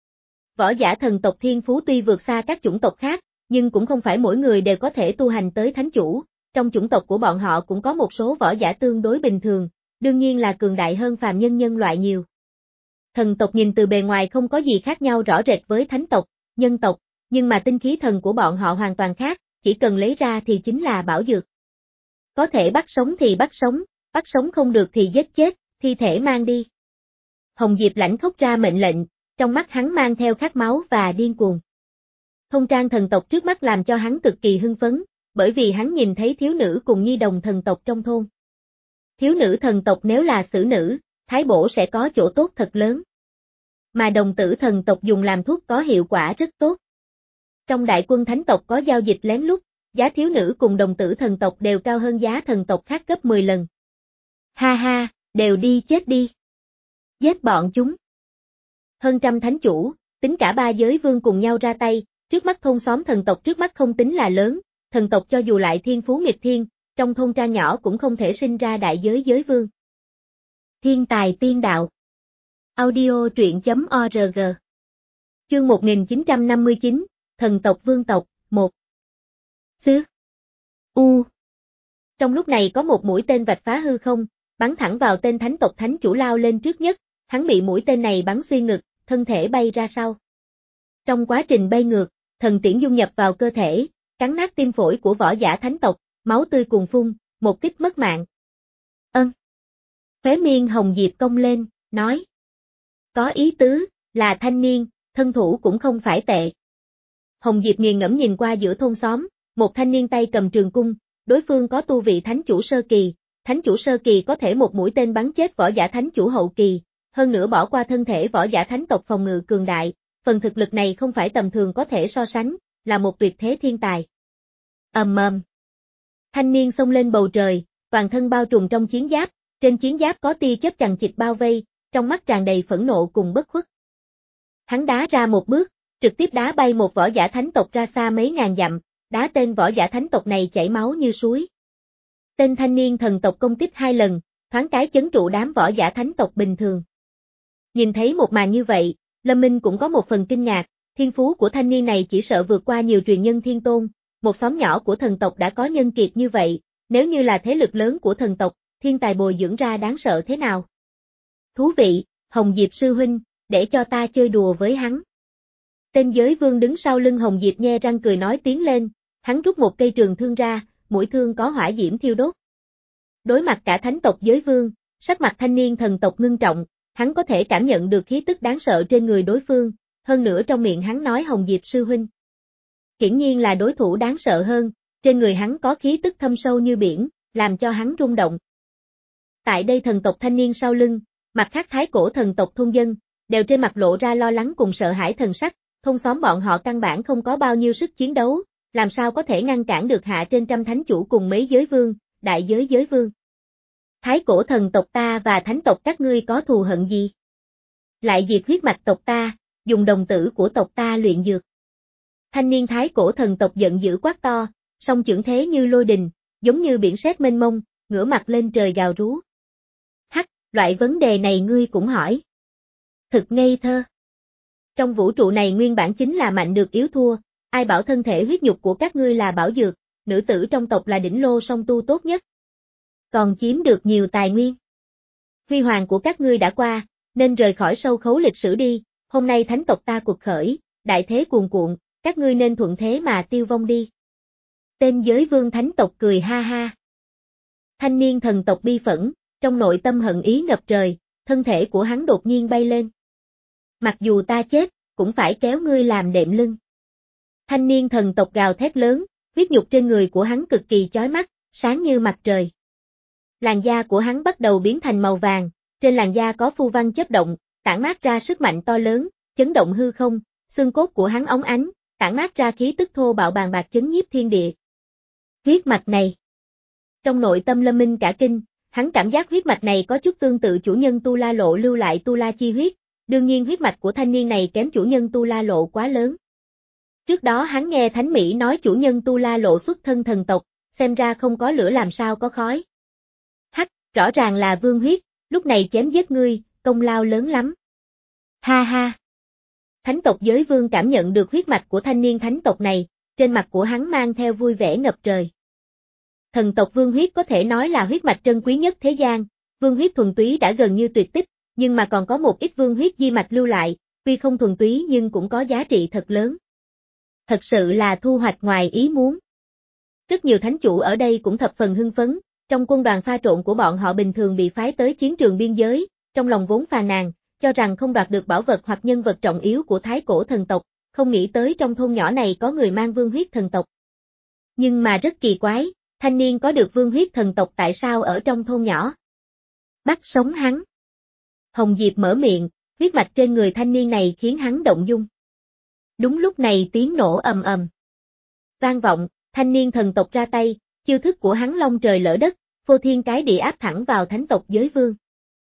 Võ giả thần tộc thiên phú tuy vượt xa các chủng tộc khác, nhưng cũng không phải mỗi người đều có thể tu hành tới thánh chủ, trong chủng tộc của bọn họ cũng có một số võ giả tương đối bình thường, đương nhiên là cường đại hơn phàm nhân nhân loại nhiều. Thần tộc nhìn từ bề ngoài không có gì khác nhau rõ rệt với thánh tộc, nhân tộc, nhưng mà tinh khí thần của bọn họ hoàn toàn khác, chỉ cần lấy ra thì chính là bảo dược. Có thể bắt sống thì bắt sống, bắt sống không được thì giết chết, thi thể mang đi. Hồng Diệp lãnh khốc ra mệnh lệnh, trong mắt hắn mang theo khát máu và điên cuồng. Thôn trang thần tộc trước mắt làm cho hắn cực kỳ hưng phấn, bởi vì hắn nhìn thấy thiếu nữ cùng nhi đồng thần tộc trong thôn. Thiếu nữ thần tộc nếu là xử nữ, thái bổ sẽ có chỗ tốt thật lớn. Mà đồng tử thần tộc dùng làm thuốc có hiệu quả rất tốt. Trong đại quân thánh tộc có giao dịch lén lút, giá thiếu nữ cùng đồng tử thần tộc đều cao hơn giá thần tộc khác gấp mười lần. Ha ha, đều đi chết đi. Giết bọn chúng. Hơn trăm thánh chủ, tính cả ba giới vương cùng nhau ra tay, trước mắt thôn xóm thần tộc trước mắt không tính là lớn, thần tộc cho dù lại thiên phú nghịch thiên, trong thôn trang nhỏ cũng không thể sinh ra đại giới giới vương. Thiên tài tiên đạo. Audio truyện chấm org. Chương một nghìn chín trăm năm mươi chín, Thần tộc vương tộc, một. Xứ. U. Trong lúc này có một mũi tên vạch phá hư không, bắn thẳng vào tên thánh tộc thánh chủ lao lên trước nhất, hắn bị mũi tên này bắn xuyên ngực, thân thể bay ra sau. Trong quá trình bay ngược, thần tiễn dung nhập vào cơ thể, cắn nát tim phổi của võ giả thánh tộc, máu tươi cuồn phun, một kích mất mạng. Ân. Khóe miên Hồng Diệp cong lên, nói. Có ý tứ, là thanh niên, thân thủ cũng không phải tệ. Hồng Diệp nghiền ngẫm nhìn qua giữa thôn xóm, một thanh niên tay cầm trường cung, đối phương có tu vị thánh chủ sơ kỳ, thánh chủ sơ kỳ có thể một mũi tên bắn chết võ giả thánh chủ hậu kỳ, hơn nữa bỏ qua thân thể võ giả thánh tộc phòng ngự cường đại, phần thực lực này không phải tầm thường có thể so sánh, là một tuyệt thế thiên tài. Ầm ầm. Thanh niên xông lên bầu trời, toàn thân bao trùm trong chiến giáp, trên chiến giáp có tia chớp chằng chịt bao vây, trong mắt tràn đầy phẫn nộ cùng bất khuất. Hắn đá ra một bước, trực tiếp đá bay một võ giả thánh tộc ra xa mấy ngàn dặm, đá tên võ giả thánh tộc này chảy máu như suối. Tên thanh niên thần tộc công kích hai lần, thoáng cái chấn trụ đám võ giả thánh tộc bình thường. Nhìn thấy một màn như vậy, Lâm Minh cũng có một phần kinh ngạc, thiên phú của thanh niên này chỉ sợ vượt qua nhiều truyền nhân thiên tôn, một xóm nhỏ của thần tộc đã có nhân kiệt như vậy, nếu như là thế lực lớn của thần tộc, thiên tài bồi dưỡng ra đáng sợ thế nào. Thú vị, Hồng Diệp sư huynh, để cho ta chơi đùa với hắn. Tên giới vương đứng sau lưng Hồng Diệp nhe răng cười nói tiến lên, hắn rút một cây trường thương ra, mũi thương có hỏa diễm thiêu đốt. Đối mặt cả thánh tộc giới vương, sắc mặt thanh niên thần tộc ngưng trọng, hắn có thể cảm nhận được khí tức đáng sợ trên người đối phương, hơn nữa trong miệng hắn nói Hồng Diệp sư huynh. Hiển nhiên là đối thủ đáng sợ hơn, trên người hắn có khí tức thâm sâu như biển, làm cho hắn rung động. Tại đây thần tộc thanh niên sau lưng, mặt khác thái cổ thần tộc thôn dân, đều trên mặt lộ ra lo lắng cùng sợ hãi thần sắc, thôn xóm bọn họ căn bản không có bao nhiêu sức chiến đấu, làm sao có thể ngăn cản được hạ trên trăm thánh chủ cùng mấy giới vương, đại giới giới vương. Thái cổ thần tộc ta và thánh tộc các ngươi có thù hận gì? Lại diệt huyết mạch tộc ta, dùng đồng tử của tộc ta luyện dược. Thanh niên thái cổ thần tộc giận dữ quát to, song chưởng thế như lôi đình, giống như biển sét mênh mông, ngửa mặt lên trời gào rú. Hắc, loại vấn đề này ngươi cũng hỏi. Thực ngây thơ. Trong vũ trụ này nguyên bản chính là mạnh được yếu thua, ai bảo thân thể huyết nhục của các ngươi là bảo dược, nữ tử trong tộc là đỉnh lô song tu tốt nhất. Còn chiếm được nhiều tài nguyên. Huy hoàng của các ngươi đã qua, nên rời khỏi sâu khấu lịch sử đi, hôm nay thánh tộc ta cuộc khởi, đại thế cuồn cuộn, các ngươi nên thuận thế mà tiêu vong đi. Tên giới vương thánh tộc cười ha ha. Thanh niên thần tộc bi phẫn, trong nội tâm hận ý ngập trời, thân thể của hắn đột nhiên bay lên. Mặc dù ta chết, cũng phải kéo ngươi làm đệm lưng. Thanh niên thần tộc gào thét lớn, huyết nhục trên người của hắn cực kỳ chói mắt, sáng như mặt trời. Làn da của hắn bắt đầu biến thành màu vàng, trên làn da có phù văn chớp động, tản mát ra sức mạnh to lớn, chấn động hư không, xương cốt của hắn óng ánh, tản mát ra khí tức thô bạo bàn bạc chấn nhiếp thiên địa. Huyết mạch này. Trong nội tâm Lâm Minh cả kinh, hắn cảm giác huyết mạch này có chút tương tự chủ nhân Tu La Lộ lưu lại Tu La chi huyết, đương nhiên huyết mạch của thanh niên này kém chủ nhân Tu La Lộ quá lớn. Trước đó hắn nghe Thánh Mỹ nói chủ nhân Tu La Lộ xuất thân thần tộc, xem ra không có lửa làm sao có khói. Hắc, rõ ràng là vương huyết, lúc này chém giết ngươi, công lao lớn lắm. Ha ha. Thánh tộc giới vương cảm nhận được huyết mạch của thanh niên thánh tộc này, trên mặt của hắn mang theo vui vẻ ngập trời. Thần tộc vương huyết có thể nói là huyết mạch trân quý nhất thế gian, vương huyết thuần túy đã gần như tuyệt tích, nhưng mà còn có một ít vương huyết di mạch lưu lại, tuy không thuần túy nhưng cũng có giá trị thật lớn. Thật sự là thu hoạch ngoài ý muốn. Rất nhiều thánh chủ ở đây cũng thập phần hưng phấn, trong quân đoàn pha trộn của bọn họ bình thường bị phái tới chiến trường biên giới, trong lòng vốn phàn nàn, cho rằng không đoạt được bảo vật hoặc nhân vật trọng yếu của thái cổ thần tộc, không nghĩ tới trong thôn nhỏ này có người mang vương huyết thần tộc. Nhưng mà rất kỳ quái, thanh niên có được vương huyết thần tộc tại sao ở trong thôn nhỏ? Bắt sống hắn. Hồng Diệp mở miệng, huyết mạch trên người thanh niên này khiến hắn động dung. Đúng lúc này tiếng nổ ầm ầm. Vang vọng, thanh niên thần tộc ra tay, chiêu thức của hắn long trời lỡ đất, phô thiên cái địa áp thẳng vào thánh tộc giới vương.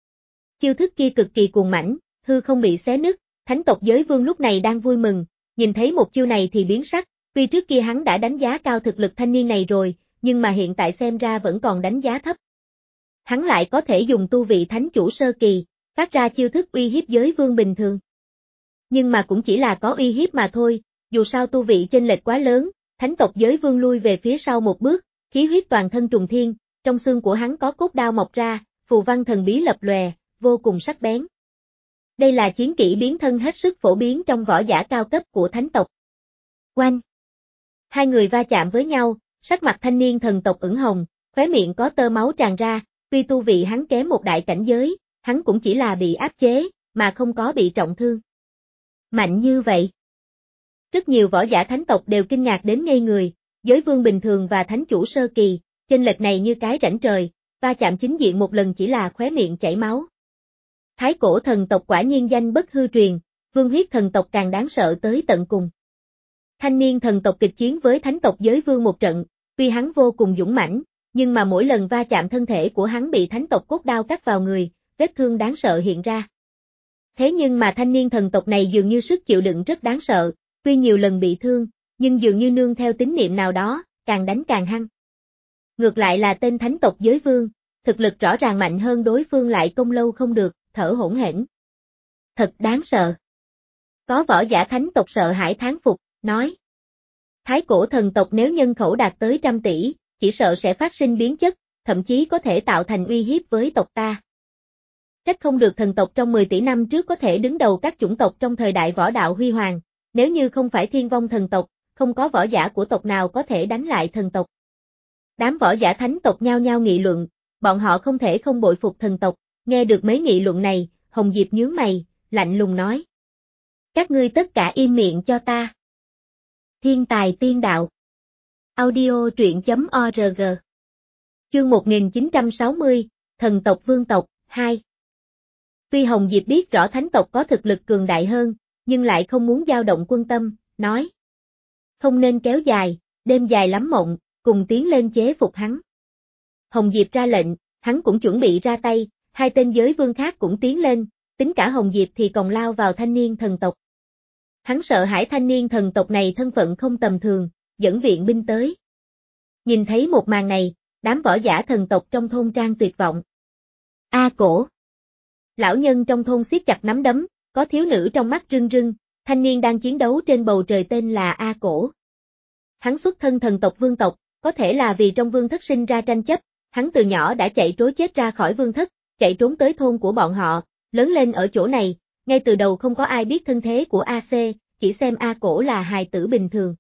Chiêu thức kia cực kỳ cuồng mãnh, hư không bị xé nứt, thánh tộc giới vương lúc này đang vui mừng, nhìn thấy một chiêu này thì biến sắc, tuy trước kia hắn đã đánh giá cao thực lực thanh niên này rồi, nhưng mà hiện tại xem ra vẫn còn đánh giá thấp. Hắn lại có thể dùng tu vị thánh chủ sơ kỳ, phát ra chiêu thức uy hiếp giới vương bình thường. Nhưng mà cũng chỉ là có uy hiếp mà thôi, dù sao tu vị chênh lệch quá lớn, thánh tộc giới vương lui về phía sau một bước, khí huyết toàn thân trùng thiên, trong xương của hắn có cốt đao mọc ra, phù văn thần bí lập lòe, vô cùng sắc bén. Đây là chiến kỹ biến thân hết sức phổ biến trong võ giả cao cấp của thánh tộc. Oanh! Hai người va chạm với nhau, sắc mặt thanh niên thần tộc ửng hồng, khóe miệng có tơ máu tràn ra, tuy tu vị hắn kém một đại cảnh giới, hắn cũng chỉ là bị áp chế, mà không có bị trọng thương. Mạnh như vậy. Rất nhiều võ giả thánh tộc đều kinh ngạc đến ngây người, giới vương bình thường và thánh chủ sơ kỳ, chênh lệch này như cái rãnh trời, va chạm chính diện một lần chỉ là khóe miệng chảy máu. Thái cổ thần tộc quả nhiên danh bất hư truyền, vương huyết thần tộc càng đáng sợ tới tận cùng. Thanh niên thần tộc kịch chiến với thánh tộc giới vương một trận, tuy hắn vô cùng dũng mãnh, nhưng mà mỗi lần va chạm thân thể của hắn bị thánh tộc cốt đao cắt vào người, vết thương đáng sợ hiện ra. Thế nhưng mà thanh niên thần tộc này dường như sức chịu đựng rất đáng sợ, tuy nhiều lần bị thương, nhưng dường như nương theo tín niệm nào đó, càng đánh càng hăng. Ngược lại là tên thánh tộc giới vương, thực lực rõ ràng mạnh hơn đối phương lại công lâu không được, thở hổn hển. Thật đáng sợ. Có võ giả thánh tộc sợ hãi thán phục, nói. Thái cổ thần tộc nếu nhân khẩu đạt tới trăm tỷ, chỉ sợ sẽ phát sinh biến chất, thậm chí có thể tạo thành uy hiếp với tộc ta. Trách không được thần tộc trong mười tỷ năm trước có thể đứng đầu các chủng tộc trong thời đại võ đạo huy hoàng, nếu như không phải thiên vong thần tộc, không có võ giả của tộc nào có thể đánh lại thần tộc. Đám võ giả thánh tộc nhao nhao nghị luận, bọn họ không thể không bội phục thần tộc, nghe được mấy nghị luận này, Hồng Diệp nhướng mày, lạnh lùng nói. Các ngươi tất cả im miệng cho ta. Thiên tài tiên đạo. Audio truyện chấm org. Chương một nghìn chín trăm sáu mươi, Thần tộc vương tộc, hai. Tuy Hồng Diệp biết rõ thánh tộc có thực lực cường đại hơn, nhưng lại không muốn dao động quân tâm, nói. Không nên kéo dài, đêm dài lắm mộng, cùng tiến lên chế phục hắn. Hồng Diệp ra lệnh, hắn cũng chuẩn bị ra tay, hai tên giới vương khác cũng tiến lên, tính cả Hồng Diệp thì còn lao vào thanh niên thần tộc. Hắn sợ hãi thanh niên thần tộc này thân phận không tầm thường, dẫn viện binh tới. Nhìn thấy một màn này, đám võ giả thần tộc trong thôn trang tuyệt vọng. A cổ. Lão nhân trong thôn siết chặt nắm đấm, có thiếu nữ trong mắt rưng rưng, thanh niên đang chiến đấu trên bầu trời tên là A cổ. Hắn xuất thân thần tộc vương tộc, có thể là vì trong vương thất sinh ra tranh chấp, hắn từ nhỏ đã chạy trối chết ra khỏi vương thất, chạy trốn tới thôn của bọn họ, lớn lên ở chỗ này, ngay từ đầu không có ai biết thân thế của A C, chỉ xem A cổ là hài tử bình thường.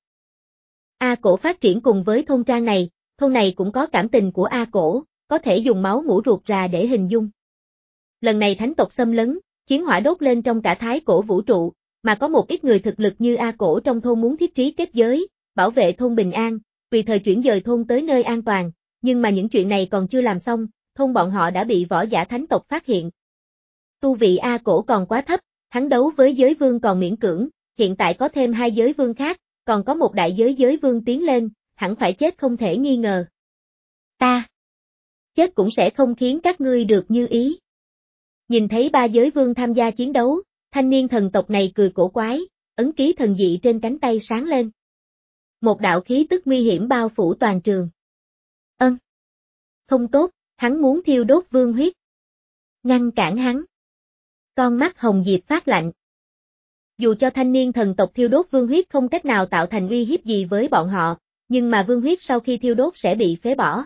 A cổ phát triển cùng với thôn trang này, thôn này cũng có cảm tình của A cổ, có thể dùng máu mủ ruột rà để hình dung. Lần này thánh tộc xâm lấn, chiến hỏa đốt lên trong cả thái cổ vũ trụ, mà có một ít người thực lực như A cổ trong thôn muốn thiết trí kết giới, bảo vệ thôn bình an, tùy thời chuyển dời thôn tới nơi an toàn, nhưng mà những chuyện này còn chưa làm xong, thôn bọn họ đã bị võ giả thánh tộc phát hiện. Tu vị A cổ còn quá thấp, hắn đấu với giới vương còn miễn cưỡng, hiện tại có thêm hai giới vương khác, còn có một đại giới giới vương tiến lên, hẳn phải chết không thể nghi ngờ. Ta chết cũng sẽ không khiến các ngươi được như ý. Nhìn thấy ba giới vương tham gia chiến đấu, thanh niên thần tộc này cười cổ quái, ấn ký thần dị trên cánh tay sáng lên. Một đạo khí tức nguy hiểm bao phủ toàn trường. Ân. Không tốt, hắn muốn thiêu đốt vương huyết. Ngăn cản hắn. Con mắt Hồng Diệp phát lạnh. Dù cho thanh niên thần tộc thiêu đốt vương huyết không cách nào tạo thành uy hiếp gì với bọn họ, nhưng mà vương huyết sau khi thiêu đốt sẽ bị phế bỏ.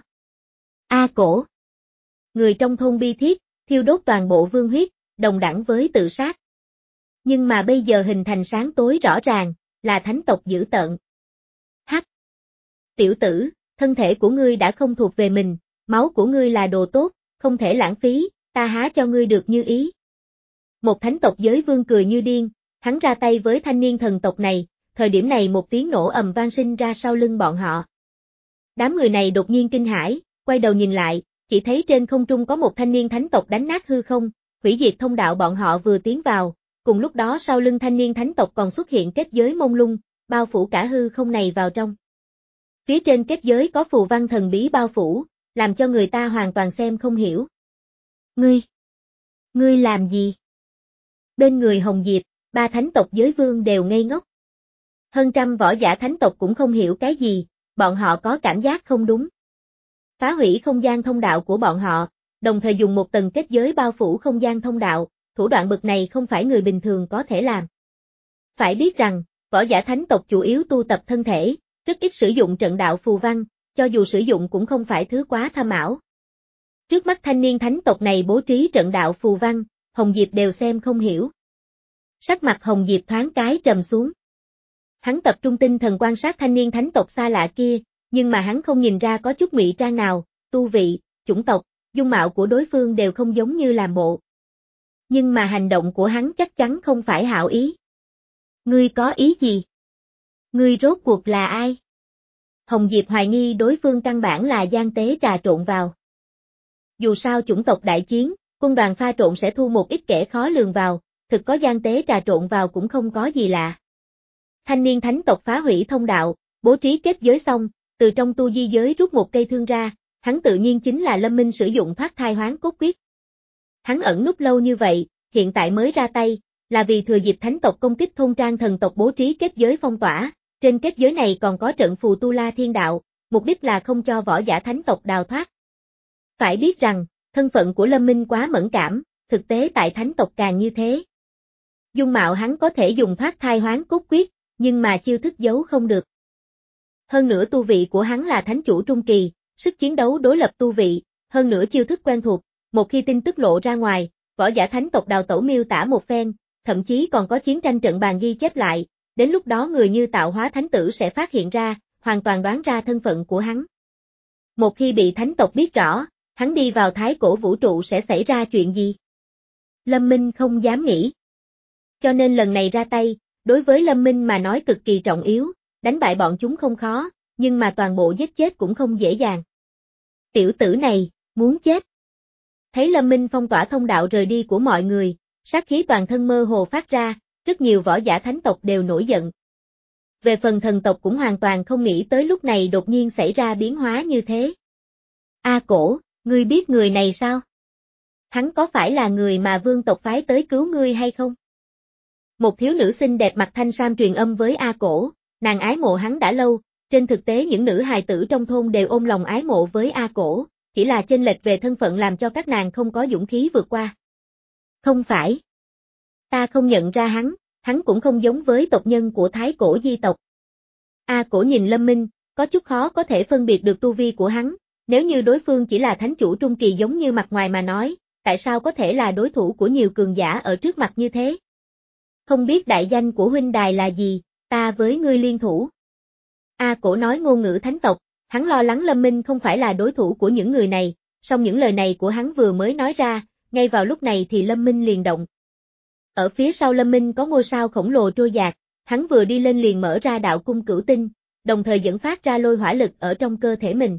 A cổ. Người trong thôn bi thiết, thiêu đốt toàn bộ vương huyết, đồng đẳng với tự sát. Nhưng mà bây giờ hình thành sáng tối rõ ràng, là thánh tộc dữ tợn. Hắc. Tiểu tử, thân thể của ngươi đã không thuộc về mình, máu của ngươi là đồ tốt, không thể lãng phí, ta há cho ngươi được như ý. Một thánh tộc giới vương cười như điên, hắn ra tay với thanh niên thần tộc này, thời điểm này một tiếng nổ ầm vang sinh ra sau lưng bọn họ. Đám người này đột nhiên kinh hãi, quay đầu nhìn lại, chỉ thấy trên không trung có một thanh niên thánh tộc đánh nát hư không, hủy diệt thông đạo bọn họ vừa tiến vào, cùng lúc đó sau lưng thanh niên thánh tộc còn xuất hiện kết giới mông lung, bao phủ cả hư không này vào trong. Phía trên kết giới có phù văn thần bí bao phủ, làm cho người ta hoàn toàn xem không hiểu. Ngươi! Ngươi làm gì? Bên người Hồng Diệp, ba thánh tộc giới vương đều ngây ngốc. Hơn trăm võ giả thánh tộc cũng không hiểu cái gì, bọn họ có cảm giác không đúng. Phá hủy không gian thông đạo của bọn họ, đồng thời dùng một tầng kết giới bao phủ không gian thông đạo, thủ đoạn bậc này không phải người bình thường có thể làm. Phải biết rằng, võ giả thánh tộc chủ yếu tu tập thân thể, rất ít sử dụng trận đạo phù văn, cho dù sử dụng cũng không phải thứ quá thâm ảo. Trước mắt thanh niên thánh tộc này bố trí trận đạo phù văn, Hồng Diệp đều xem không hiểu. Sắc mặt Hồng Diệp thoáng cái trầm xuống. Hắn tập trung tinh thần quan sát thanh niên thánh tộc xa lạ kia, nhưng mà hắn không nhìn ra có chút ngụy trang nào, tu vị, chủng tộc, dung mạo của đối phương đều không giống như làm bộ. Nhưng mà hành động của hắn chắc chắn không phải hảo ý. Ngươi có ý gì? Ngươi rốt cuộc là ai? Hồng Diệp hoài nghi đối phương căn bản là gian tế trà trộn vào. Dù sao chủng tộc đại chiến, quân đoàn pha trộn sẽ thu một ít kẻ khó lường vào, thực có gian tế trà trộn vào cũng không có gì lạ. Thanh niên thánh tộc phá hủy thông đạo, bố trí kết giới xong, từ trong tu di giới rút một cây thương ra, hắn tự nhiên chính là Lâm Minh sử dụng thoát thai hoán cốt quyết. Hắn ẩn núp lâu như vậy, hiện tại mới ra tay, là vì thừa dịp thánh tộc công kích thôn trang thần tộc bố trí kết giới phong tỏa, trên kết giới này còn có trận phù tu la thiên đạo, mục đích là không cho võ giả thánh tộc đào thoát. Phải biết rằng, thân phận của Lâm Minh quá mẫn cảm, thực tế tại thánh tộc càng như thế. Dung mạo hắn có thể dùng thoát thai hoán cốt quyết, nhưng mà chiêu thức giấu không được. Hơn nữa tu vị của hắn là thánh chủ trung kỳ, sức chiến đấu đối lập tu vị, hơn nữa chiêu thức quen thuộc, một khi tin tức lộ ra ngoài, võ giả thánh tộc đào tẩu miêu tả một phen, thậm chí còn có chiến tranh trận bàn ghi chép lại, đến lúc đó người như tạo hóa thánh tử sẽ phát hiện ra, hoàn toàn đoán ra thân phận của hắn. Một khi bị thánh tộc biết rõ, hắn đi vào thái cổ vũ trụ sẽ xảy ra chuyện gì? Lâm Minh không dám nghĩ. Cho nên lần này ra tay, đối với Lâm Minh mà nói cực kỳ trọng yếu, đánh bại bọn chúng không khó, nhưng mà toàn bộ giết chết cũng không dễ dàng. Tiểu tử này, muốn chết. Thấy Lâm Minh phong tỏa thông đạo rời đi của mọi người, sát khí toàn thân mơ hồ phát ra, rất nhiều võ giả thánh tộc đều nổi giận. Về phần thần tộc cũng hoàn toàn không nghĩ tới lúc này đột nhiên xảy ra biến hóa như thế. A Cổ, ngươi biết người này sao? Hắn có phải là người mà vương tộc phái tới cứu ngươi hay không? Một thiếu nữ xinh đẹp mặt thanh sam truyền âm với A Cổ, nàng ái mộ hắn đã lâu, trên thực tế những nữ hài tử trong thôn đều ôm lòng ái mộ với A Cổ, chỉ là chênh lệch về thân phận làm cho các nàng không có dũng khí vượt qua. Không phải. Ta không nhận ra hắn, hắn cũng không giống với tộc nhân của thái cổ di tộc. A Cổ nhìn Lâm Minh, có chút khó có thể phân biệt được tu vi của hắn, nếu như đối phương chỉ là thánh chủ trung kỳ giống như mặt ngoài mà nói, tại sao có thể là đối thủ của nhiều cường giả ở trước mặt như thế? Không biết đại danh của huynh đài là gì, ta với ngươi liên thủ. A Cổ nói ngôn ngữ thánh tộc, hắn lo lắng Lâm Minh không phải là đối thủ của những người này, song những lời này của hắn vừa mới nói ra, ngay vào lúc này thì Lâm Minh liền động. Ở phía sau Lâm Minh có ngôi sao khổng lồ trôi dạt, hắn vừa đi lên liền mở ra đạo cung cửu tinh, đồng thời dẫn phát ra lôi hỏa lực ở trong cơ thể mình.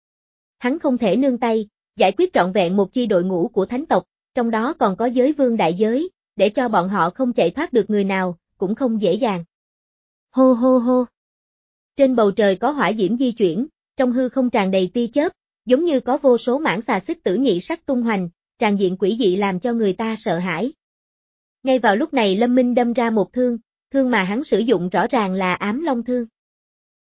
Hắn không thể nương tay, giải quyết trọn vẹn một chi đội ngũ của thánh tộc, trong đó còn có giới vương đại giới, để cho bọn họ không chạy thoát được người nào, cũng không dễ dàng. Hô hô hô. Trên bầu trời có hỏa diễm di chuyển, trong hư không tràn đầy tia chớp, giống như có vô số mãng xà xích tử nhị sắc tung hoành, tràn diện quỷ dị làm cho người ta sợ hãi. Ngay vào lúc này Lâm Minh đâm ra một thương, thương mà hắn sử dụng rõ ràng là ám long thương.